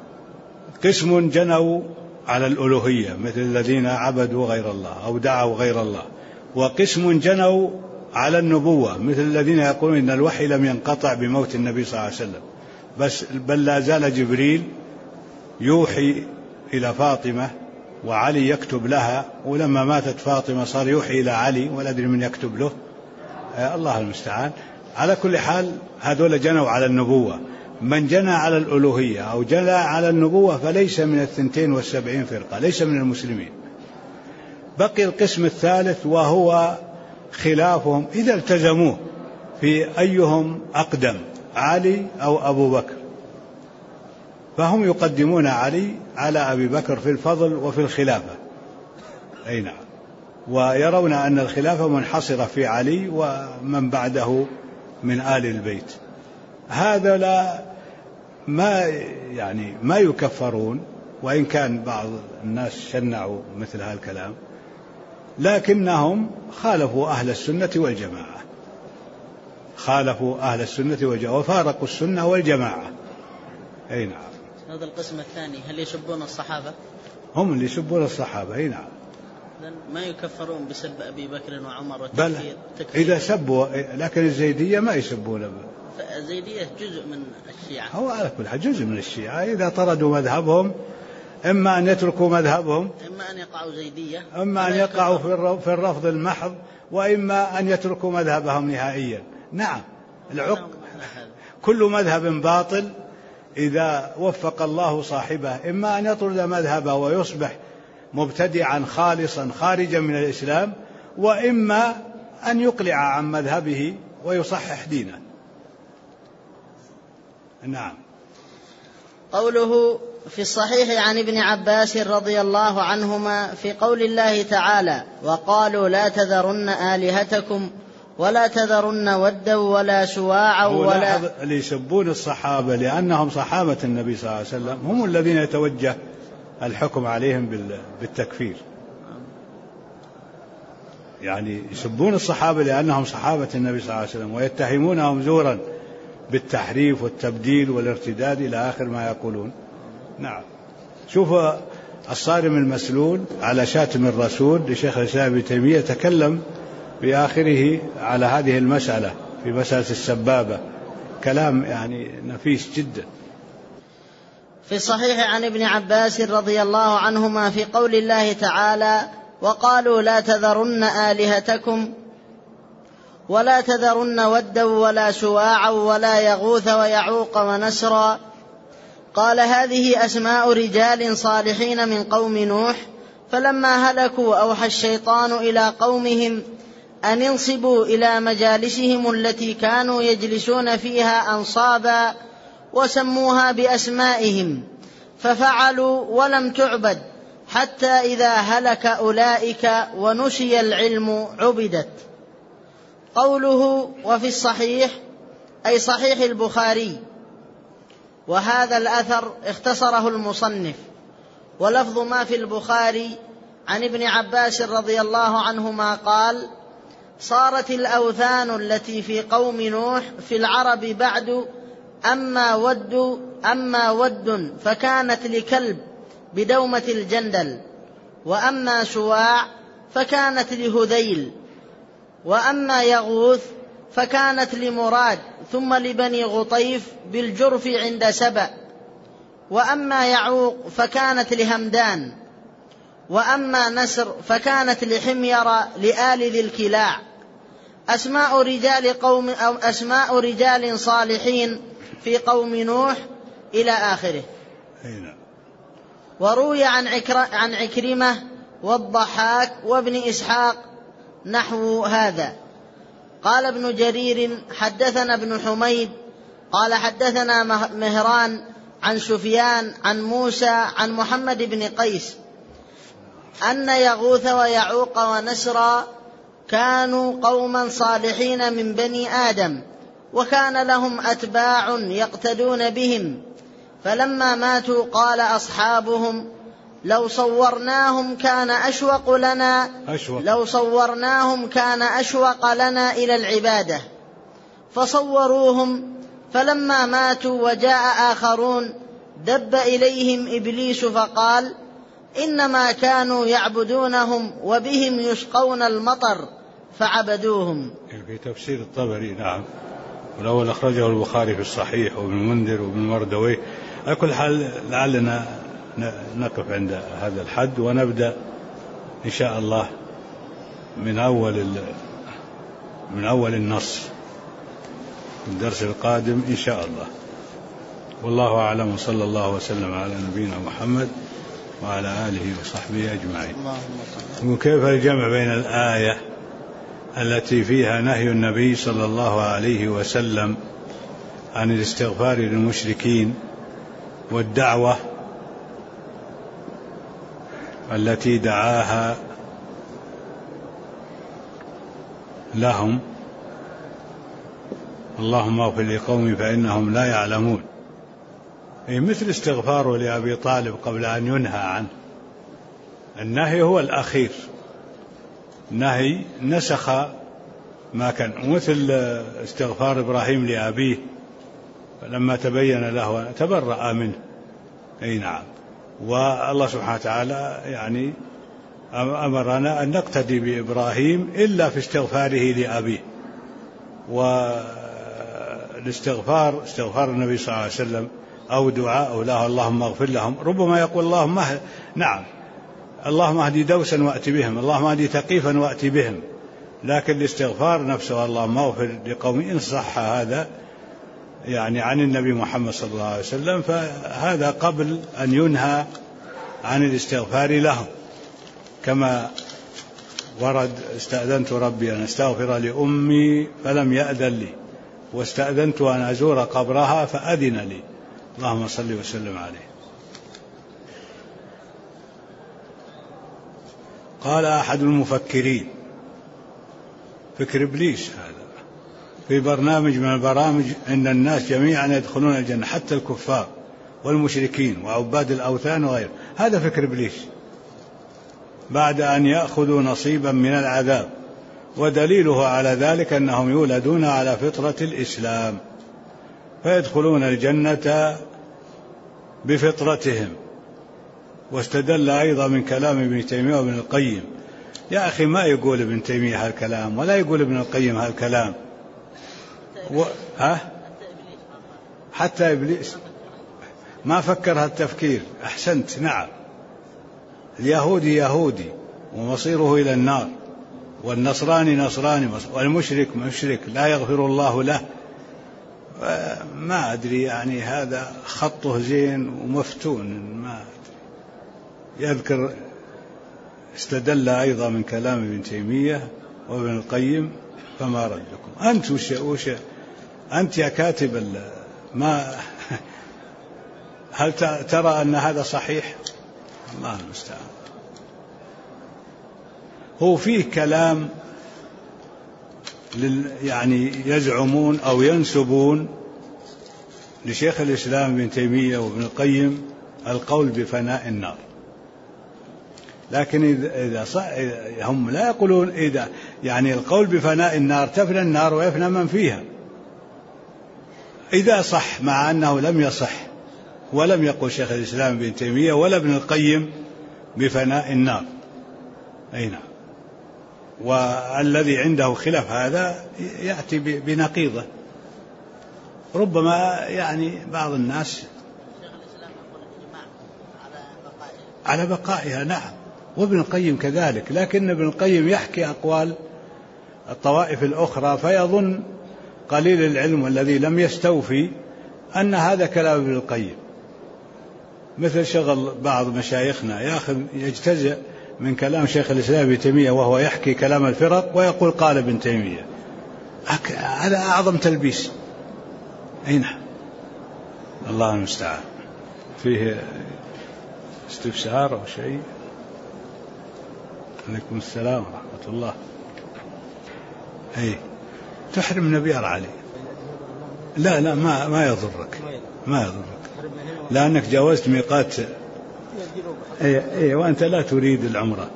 قسم جنوا على الألوهية مثل الذين عبدوا غير الله أو دعوا غير الله، وقسم جنوا على النبوة مثل الذين يقولون إن الوحي لم ينقطع بموت النبي صلى الله عليه وسلم، بل لا زال جبريل يوحي إلى فاطمة وعلي يكتب لها، ولما ماتت فاطمة صار يوحي إلى علي ولا أدري من يكتب له، الله المستعان. على كل حال هذول جنوا على النبوة. من جنى على الألوهية أو جنى على النبوة فليس من 72 فرقة، ليس من المسلمين. بقي القسم الثالث وهو خلافهم إذا التزموه في أيهم أقدم، علي أو أبو بكر، فهم يقدمون علي على أبي بكر في الفضل وفي الخلافة، أي نعم، ويرون أن الخلافة منحصرة في علي ومن بعده من آل البيت. هذا لا ما يكفرون، وإن كان بعض الناس شنعوا مثل هذا الكلام، لكنهم خالفوا أهل السنة والجماعة، خالفوا أهل السنة والجماعة وفارقوا السنة والجماعة، أي نعم. هذا القسم الثاني هل يسبون الصحابة؟ هم اللي يسبون الصحابة، أي نعم. ما يكفرون بسب أبي بكر وعمر بل إذا سبوا، لكن الزيدية ما يسبون. الزيدية جزء من الشيعة، هو على كل حال جزء من الشيعة. إذا طردوا مذهبهم إما أن يتركوا مذهبهم، إما أن يقعوا زيدية، إما أن يقعوا في الرفض المحض، وإما أن يتركوا مذهبهم نهائيا. نعم، كل مذهب باطل إذا وفق الله صاحبه، إما أن يطرد مذهبه ويصبح مبتدعا خالصا خارجا من الإسلام، وإما أن يقلع عن مذهبه ويصحح دينه. نعم. قوله في الصحيح عن ابن عباس رضي الله عنهما في قول الله تعالى: وقالوا لا تذرن آلهتكم ولا تذرن ودا ولا سواعا ولا. اللي يسبون الصحابة لأنهم صحابة النبي صلى الله عليه وسلم هم الذين يتوجه الحكم عليهم بالتكفير، يعني يسبون الصحابة لأنهم صحابة النبي صلى الله عليه وسلم ويتهمونهم زورا بالتحريف والتبديل والارتداد إلى آخر ما يقولون. نعم. شوف الصارم المسلول على شاتم الرسول لشيخ الإسلام ابن تيمية تكلم بآخره على هذه المسألة، في مسألة السبابة، كلام يعني نفيس جدا. في الصحيح عن ابن عباس رضي الله عنهما في قول الله تعالى: وقالوا لا تذرن آلهتكم ولا تذرن ودا ولا سواعا ولا يغوث ويعوق ونسرا، قال: هذه أسماء رجال صالحين من قوم نوح، فلما هلكوا أوحى الشيطان إلى قومهم أن انصبوا إلى مجالسهم التي كانوا يجلسون فيها أنصابا، وسموها بأسمائهم، ففعلوا ولم تعبد، حتى إذا هلك أولئك ونسي العلم عبدت. قوله وفي الصحيح أي صحيح البخاري، وهذا الأثر اختصره المصنف، ولفظ ما في البخاري عن ابن عباس رضي الله عنهما قال: صارت الأوثان التي في قوم نوح في العرب بعد أما ود فكانت لكلب بدومة الجندل، وأما سواع فكانت لهذيل، وأما يغوث فكانت لمراد ثم لبني غطيف بالجرف عند سبأ، وأما يعوق فكانت لهمدان، وأما نسر فكانت لحمير لآل ذي الكلاع. أسماء رجال صالحين في قوم نوح إلى آخره. وروي عن عكرمة والضحاك وابن إسحاق نحو هذا. قال ابن جرير: حدثنا ابن حميد قال حدثنا مهران عن سفيان عن موسى عن محمد بن قيس أن يغوث ويعوق ونسرا كانوا قوما صالحين من بني آدم، وكان لهم أتباع يقتدون بهم، فلما ماتوا قال أصحابهم: لو صورناهم كان أشوق لنا إلى العبادة، فصوروهم، فلما ماتوا وجاء آخرون دب إليهم إبليس فقال: إنما كانوا يعبدونهم وبهم يسقون المطر فعبدوهم. في تفسير الطبري. نعم. والأول أخرجه البخاري في الصحيح وابن المنذر وابن مردويه. على كل حال لعلنا نقف عند هذا الحد ونبدأ إن شاء الله من أول النص في الدرس القادم إن شاء الله. والله أعلم، وصلى الله وسلم على نبينا محمد وعلى آله وصحبه أجمعين. وكيف الجمع بين الآية التي فيها نهي النبي صلى الله عليه وسلم عن الاستغفار للمشركين والدعوة التي دعاها لهم: اللهم اغفر لقومي فإنهم لا يعلمون، مثل استغفاره لأبي طالب قبل أن ينهى عنه. النهي هو الأخير، النهي نسخ ما كان، مثل استغفار إبراهيم لأبيه لما تبين له تبرأ منه. أي نعم. والله سبحانه وتعالى يعني أمرنا أن نقتدي بإبراهيم إلا في استغفاره لأبيه. والاستغفار استغفار النبي صلى الله عليه وسلم أو دعاء له اللهم اغفر لهم، ربما يقول اللهم نعم اللهم اهدي دوسا وأتي بهم، اللهم اهدي ثقيفا وأتي بهم، لكن الاستغفار نفسه اللهم اغفر لقومي إن صح هذا يعني عن النبي محمد صلى الله عليه وسلم، فهذا قبل أن ينهى عن الاستغفار لهم، كما ورد: استأذنت ربي أن استغفر لأمي فلم يأذن لي، واستأذنت أن أزور قبرها فأذن لي. اللهم صل وسلم عليه. قال أحد المفكرين: فكر إبليس هذا في برنامج من البرامج إن الناس جميعا يدخلون الجنة حتى الكفار والمشركين وعباد الأوثان وغيره، هذا فكر إبليس بعد أن يأخذوا نصيبا من العذاب. ودليله على ذلك أنهم يولدون على فطرة الإسلام فيدخلون الجنة بفطرتهم. واستدل أيضا من كلام ابن تيمية وابن القيم. يا أخي ما يقول ابن تيمية هالكلام ولا يقول ابن القيم هالكلام. حتى إبليس ما فكر هالتفكير. أحسنت. نعم. اليهودي يهودي ومصيره إلى النار، والنصراني نصراني، والمشرك مشرك لا يغفر الله له. ما أدري يعني هذا خطه زين ومفتون، ما أدري. يذكر استدل أيضا من كلام ابن تيمية وابن القيم. فما ردكم أنت وش أنت يا كاتب ما هل ترى أن هذا صحيح؟ الله المستعان. هو فيه كلام يعني يزعمون أو ينسبون لشيخ الإسلام ابن تيمية وابن القيم القول بفناء النار، لكن إذا هم لا يقولون إذا يعني القول بفناء النار تفنى النار ويفنى من فيها. إذا صح، مع أنه لم يصح ولم يقل شيخ الإسلام ابن تيمية ولا ابن القيم بفناء النار. أي نعم. والذي عنده خلاف هذا يأتي بنقيضه. ربما يعني بعض الناس على بقائها. نعم. وابن القيم كذلك، لكن ابن القيم يحكي أقوال الطوائف الأخرى فيظن قليل العلم الذي لم يستوفي أن هذا كلام ابن القيم. مثل شغل بعض مشايخنا يجتزئ من كلام شيخ الإسلام ابن تيمية وهو يحكي كلام الفرق ويقول قال ابن تيمية. هذا أعظم تلبيس. أين الله المستعان. فيه استفسار أو شيء؟ عليكم السلام ورحمة الله. أي تحرم النبي علي؟ لا ما يضرك، ما يضرك، لأنك جاوزت ميقات. وأنت لا تريد العمرة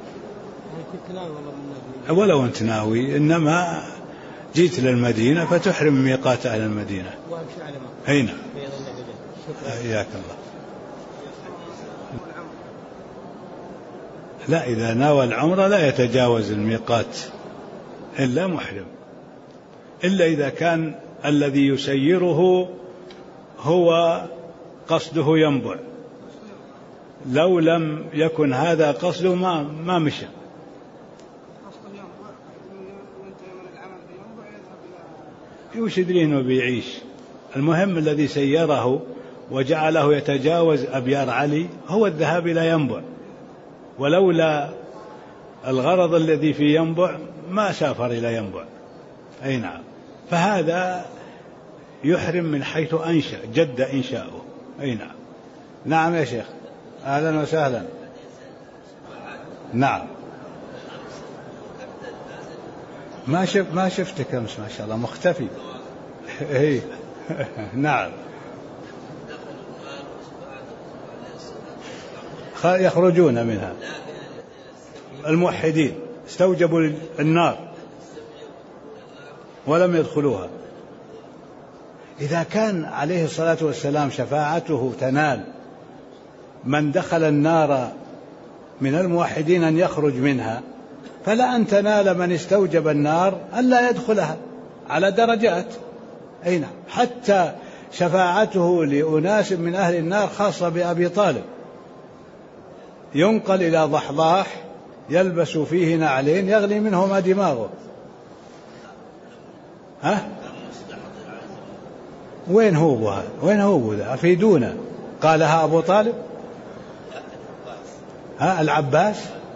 ولو أنت ناوي، إنما جيت للمدينة فتحرم ميقات أهل المدينة. أين؟ إياك الله. لا، إذا نوى العمرة لا يتجاوز الميقات إلا محرم، إلا إذا كان الذي يسيره هو قصده ينبع. لو لم يكن هذا قصده ما مشى. وش يدري انه بيعيش؟ المهم الذي سيره وجعله يتجاوز أبيار علي هو الذهاب إلى ينبع، ولولا الغرض الذي في ينبع ما سافر إلى ينبع. أي نعم، فهذا يحرم من حيث أنشأ، جد إنشاؤه. أي نعم. نعم يا شيخ، أهلا وسهلا. نعم، ما شفتك أمس، ما شاء الله مختفي. إيه نعم، يخرجون منها الموحدين، استوجبوا النار ولم يدخلوها. إذا كان عليه الصلاة والسلام شفاعته تنال من دخل النار من الموحدين أن يخرج منها، فلا أن تنال من استوجب النار أن لا يدخلها على درجات. أي نعم، حتى شفاعته لأناس من أهل النار خاصة بأبي طالب، ينقل إلى ضحضاح يلبس فيه نعلين يغلي منهما دماغه. ها؟ وين هو ذا؟ أفيدونا. قالها أبو طالب؟ ها، العباس؟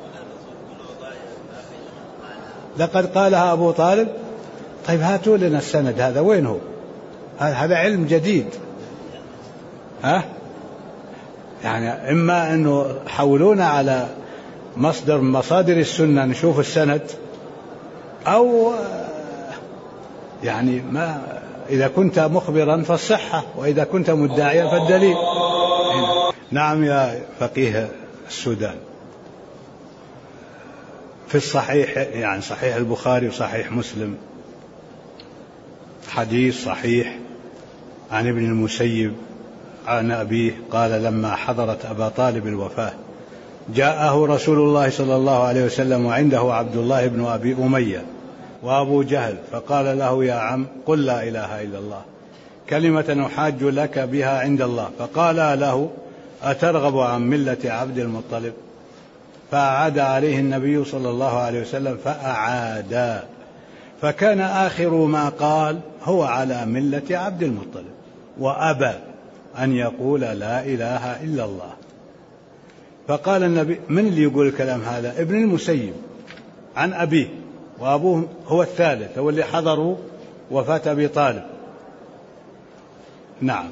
لقد قالها أبو طالب. طيب هاتوا لنا السند هذا، وين هو؟ هذا علم جديد. ها؟ يعني إما أنه حولونا على مصدر من مصادر السنة نشوف السند، أو يعني ما، إذا كنت مخبرا فالصحة، وإذا كنت مدعيا فالدليل. نعم يا فقيه السودان، في الصحيح يعني صحيح البخاري وصحيح مسلم حديث صحيح عن ابن المسيب عن أبيه قال: لما حضرت أبا طالب الوفاة جاءه رسول الله صلى الله عليه وسلم وعنده عبد الله بن أبي أمية وأبو جهل، فقال له: يا عم، قل لا إله إلا الله كلمة أحاج لك بها عند الله. فقال له: أترغب عن ملة عبد المطلب؟ فأعاد عليه النبي صلى الله عليه وسلم فأعاد، فكان آخر ما قال: هو على ملة عبد المطلب، وأبى أن يقول لا إله إلا الله. فقال النبي: من اللي يقول الكلام هذا؟ ابن المسيب عن أبيه، وأبوه هو الثالث، هو اللي حضروا وفاة أبي طالب. نعم.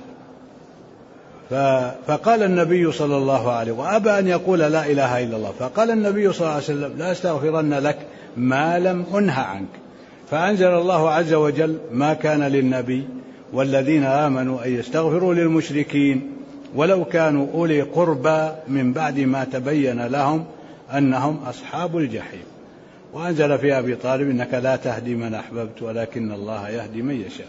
فقال النبي صلى الله عليه وسلم: وأبى أن يقول لا إله إلا الله. فقال النبي صلى الله عليه وسلم: لا أستغفرن لك ما لم أنه عنك. فأنزل الله عز وجل: ما كان للنبي والذين آمنوا أن يستغفروا للمشركين ولو كانوا أولي قربى من بعد ما تبين لهم أنهم أصحاب الجحيم. وأنزل في أبي طالب: إنك لا تهدي من أحببت ولكن الله يهدي من يشاء.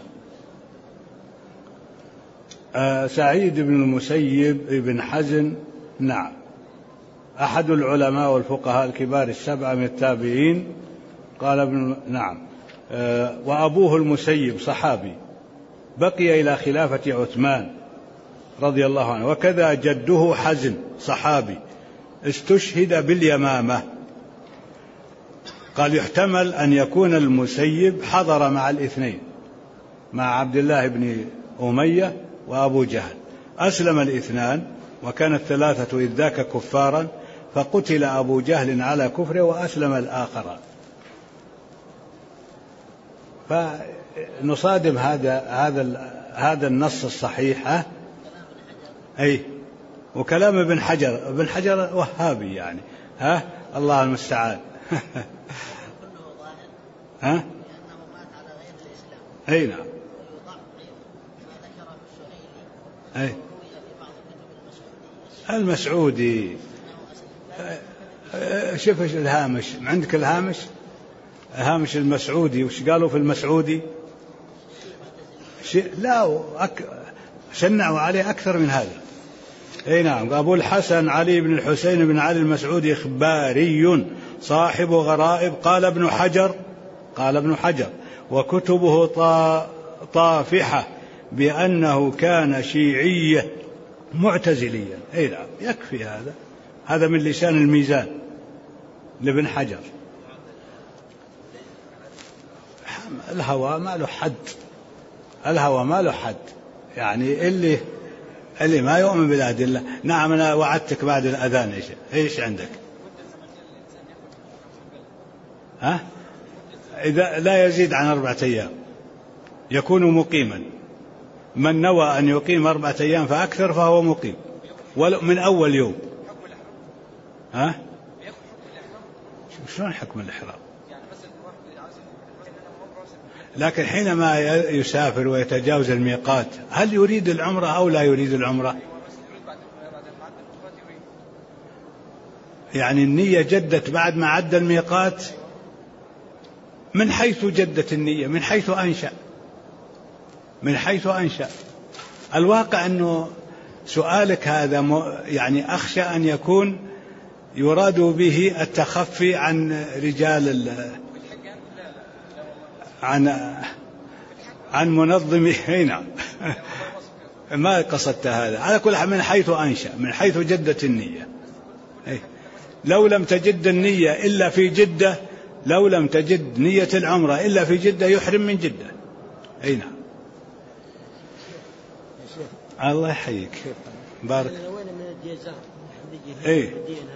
سعيد بن المسيب بن حزن، نعم، أحد العلماء والفقهاء الكبار السبعة من التابعين. قال ابن، نعم، وأبوه المسيب صحابي بقي إلى خلافة عثمان رضي الله عنه، وكذا جده حزن صحابي استشهد باليمامة. قال: يحتمل أن يكون المسيب حضر مع الاثنين، مع عبد الله بن أمية وأبو جهل. أسلم الاثنان وكان الثلاثة إذ ذاك كفارا، فقتل أبو جهل على كفره وأسلم الآخر. فنصادم هذا النص الصحيح. أي، وكلام ابن حجر وهابي يعني. الله المستعان. أي نعم. أي. المسعودي، شوف الهامش، عندك الهامش المسعودي، وش قالوا في المسعودي؟ لا، شنعوا عليه أكثر من هذا. اي نعم. أبو الحسن علي بن الحسين بن علي المسعودي إخباري صاحب غرائب. قال ابن حجر وكتبه طافحة بأنه كان شيعيا معتزليا. اي نعم، يكفي هذا من لسان الميزان لابن حجر. الهوى ما له حد، يعني اللي ما يؤمن بالأدلة. نعم، أنا وعدتك بعد الأذان. إيش عندك؟ إذا لا يزيد عن 4 أيام يكون مقيما. من نوى أن يقيم 4 أيام فأكثر فهو مقيم من أول يوم. شلون حكم الإحرام؟ لكن حينما يسافر ويتجاوز الميقات هل يريد العمرة أو لا يريد العمرة؟ يعني النية جدت بعد ما عد الميقات. من حيث جدت النية؟ من حيث أنشأ. الواقع أنه سؤالك هذا يعني أخشى أن يكون يراد به التخفي عن رجال عن منظمي. نعم. ما قصدت هذا. على كل حال من حيث أنشأ، من حيث جدت النية. لو لم تجد النية إلا في جدة، لو لم تجد نية العمرة إلا في جدة يحرم من جدة. أي نعم. الله يحييك. بارك. إيه.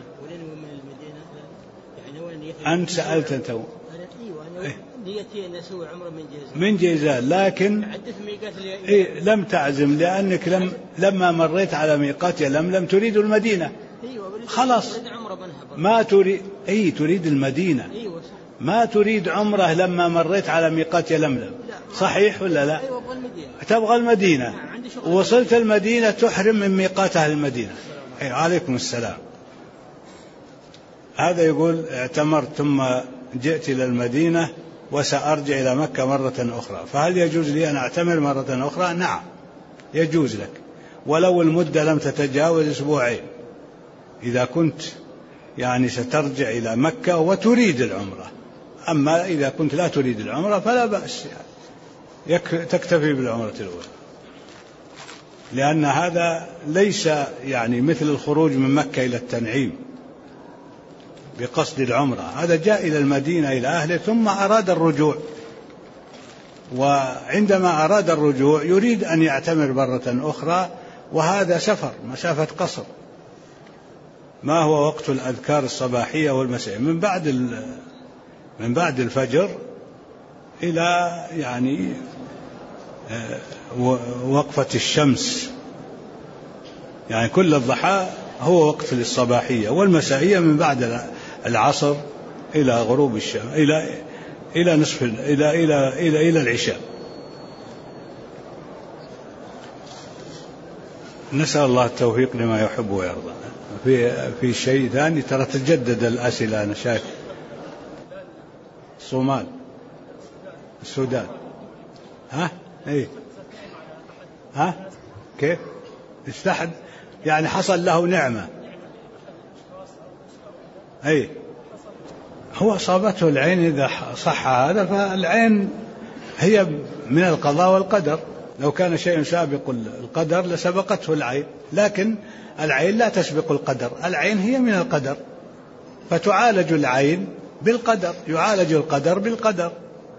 أنت سألت أنت. نيتي أن أسوي عمرة من جيزان، لكن لم تعزم لأنك لما مريت على ميقات يلملم تريد المدينة. خلاص ما تريد. تريد المدينة، ما تريد عمرة لما مريت على ميقات يلملم. صحيح ولا لا؟ تبغى المدينة، ووصلت المدينة تحرم من ميقات أهل المدينة. عليكم السلام. هذا يقول اعتمرت ثم جئت إلى المدينة وسأرجع إلى مكة مرة أخرى، فهل يجوز لي أن أعتمر مرة أخرى؟ نعم يجوز لك، ولو المدة لم تتجاوز 2 أسبوع. إذا كنت يعني سترجع إلى مكة وتريد العمرة. أما إذا كنت لا تريد العمرة فلا بأس، تكتفي بالعمرة الأولى، لأن هذا ليس يعني مثل الخروج من مكة إلى التنعيم بقصد العمرة. هذا جاء إلى المدينة إلى أهله ثم أراد الرجوع، وعندما أراد الرجوع يريد أن يعتمر مرة أخرى، وهذا سفر مسافة قصر. ما هو وقت الأذكار الصباحية والمسائية؟ من بعد الفجر إلى يعني وقفة الشمس، يعني كل الضحى هو وقت للصباحية، والمسائية من بعد العصر إلى غروب الشمس إلى نصف إلى العشاء. نسأل الله التوفيق لما يحب ويرضى. في شيء ثاني ترى تجدد الأسئلة. أنا شايف الصومال، السودان. كيف استحد يعني حصل له نعمة. هو أصابته العين. إذا صح هذا فالعين هي من القضاء والقدر. لو كان شيء سابق القدر لسبقته العين، لكن العين لا تسبق القدر. العين هي من القدر، فتعالج العين بالقدر، يعالج القدر بالقدر،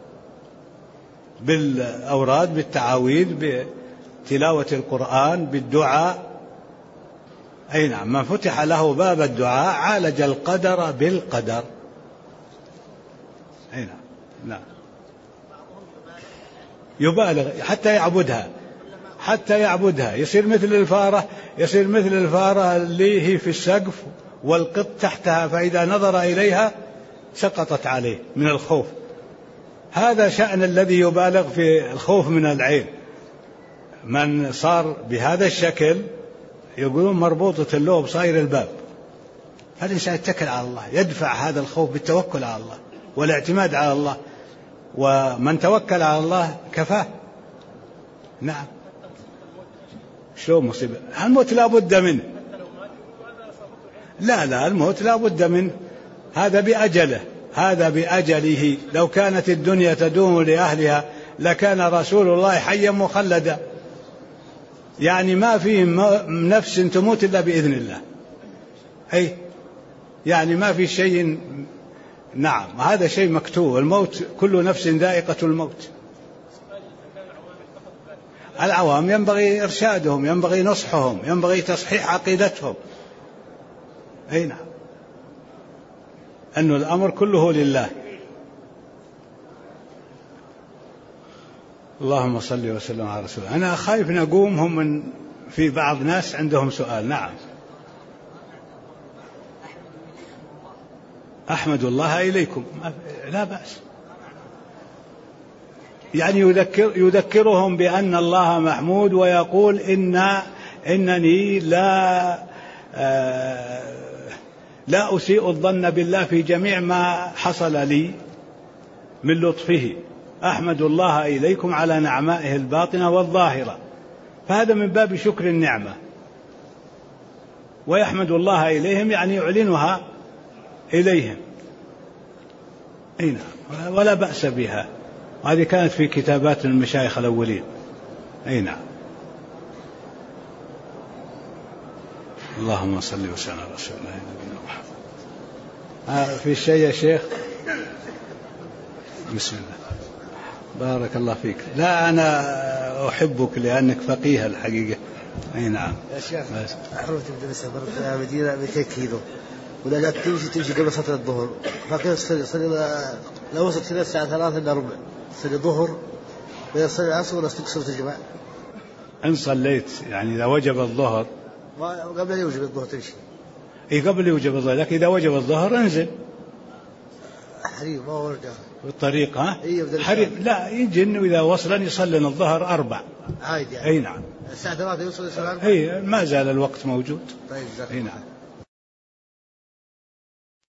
بالأوراد، بالتعاويذ، بتلاوة القرآن، بالدعاء. نعم، من فتح له باب الدعاء عالج القدر بالقدر. نعم. يبالغ حتى يعبدها يصير مثل الفارة اللي هي في السقف والقط تحتها، فإذا نظر إليها سقطت عليه من الخوف. هذا شأن الذي يبالغ في الخوف من العين. من صار بهذا الشكل يقولون مربوطة اللوب صاير الباب. فالإنسان يتكل على الله، يدفع هذا الخوف بالتوكل على الله والاعتماد على الله، ومن توكل على الله كفاه. نعم. شو مصيبة الموت لا بد منه. لا الموت لا بد منه، هذا بأجله، هذا بأجله. لو كانت الدنيا تدوم لأهلها لكان رسول الله حيا مخلدا، يعني ما فيه نفس تموت إلا بإذن الله، أي يعني ما في شيء. نعم هذا شيء مكتوب، الموت كل نفس ذائقة الموت. العوام ينبغي إرشادهم، ينبغي نصحهم، ينبغي تصحيح عقيدتهم. أي نعم، أن الأمر كله لله. اللهم صل وسلم على رسول الله. أنا خايف نقوم، هم من في بعض ناس عندهم سؤال. نعم. أحمد الله إليكم، لا بأس، يعني يذكرهم بأن الله محمود، ويقول إنني لا أسيء الظن بالله في جميع ما حصل لي من لطفه، أحمد الله إليكم على نعمائه الباطنة والظاهرة. فهذا من باب شكر النعمة، ويحمد الله إليهم يعني يعلنها إليهم. نعم، ولا بأس بها، وهذه كانت في كتابات المشايخ الأولين. أي نعم. اللهم صل وسلم على رسول الله نبينا محمد. في شيء يا شيخ؟ بسم الله، بارك الله فيك. لا أنا أحبك لأنك فقيه الحقيقة. أي نعم يا شيخ. حرمت المدرسة برد في المدينة 200 كيلو، ولا جات تمشي قبل صلاة الظهر، فكيف تصلي لو وصلت كذا الساعة 3 إلا ربع تصلي ظهر ولا تصلي العصر ولا تقصر الجماعة؟ إن صليت يعني إذا وجب الظهر قبل يوجب الظهر تمشي. إيه قبل يوجب الظهر، لكن إذا وجب الظهر انزل حريم ما ورجع بالطريق. ها إيه حريم، لا يجي إنه إذا وصل يصلي الظهر 4 عادي يعني. أي نعم. الساعة 3 يوصل الساعة 4. أي ما زال الوقت موجود. طيب. أي نعم.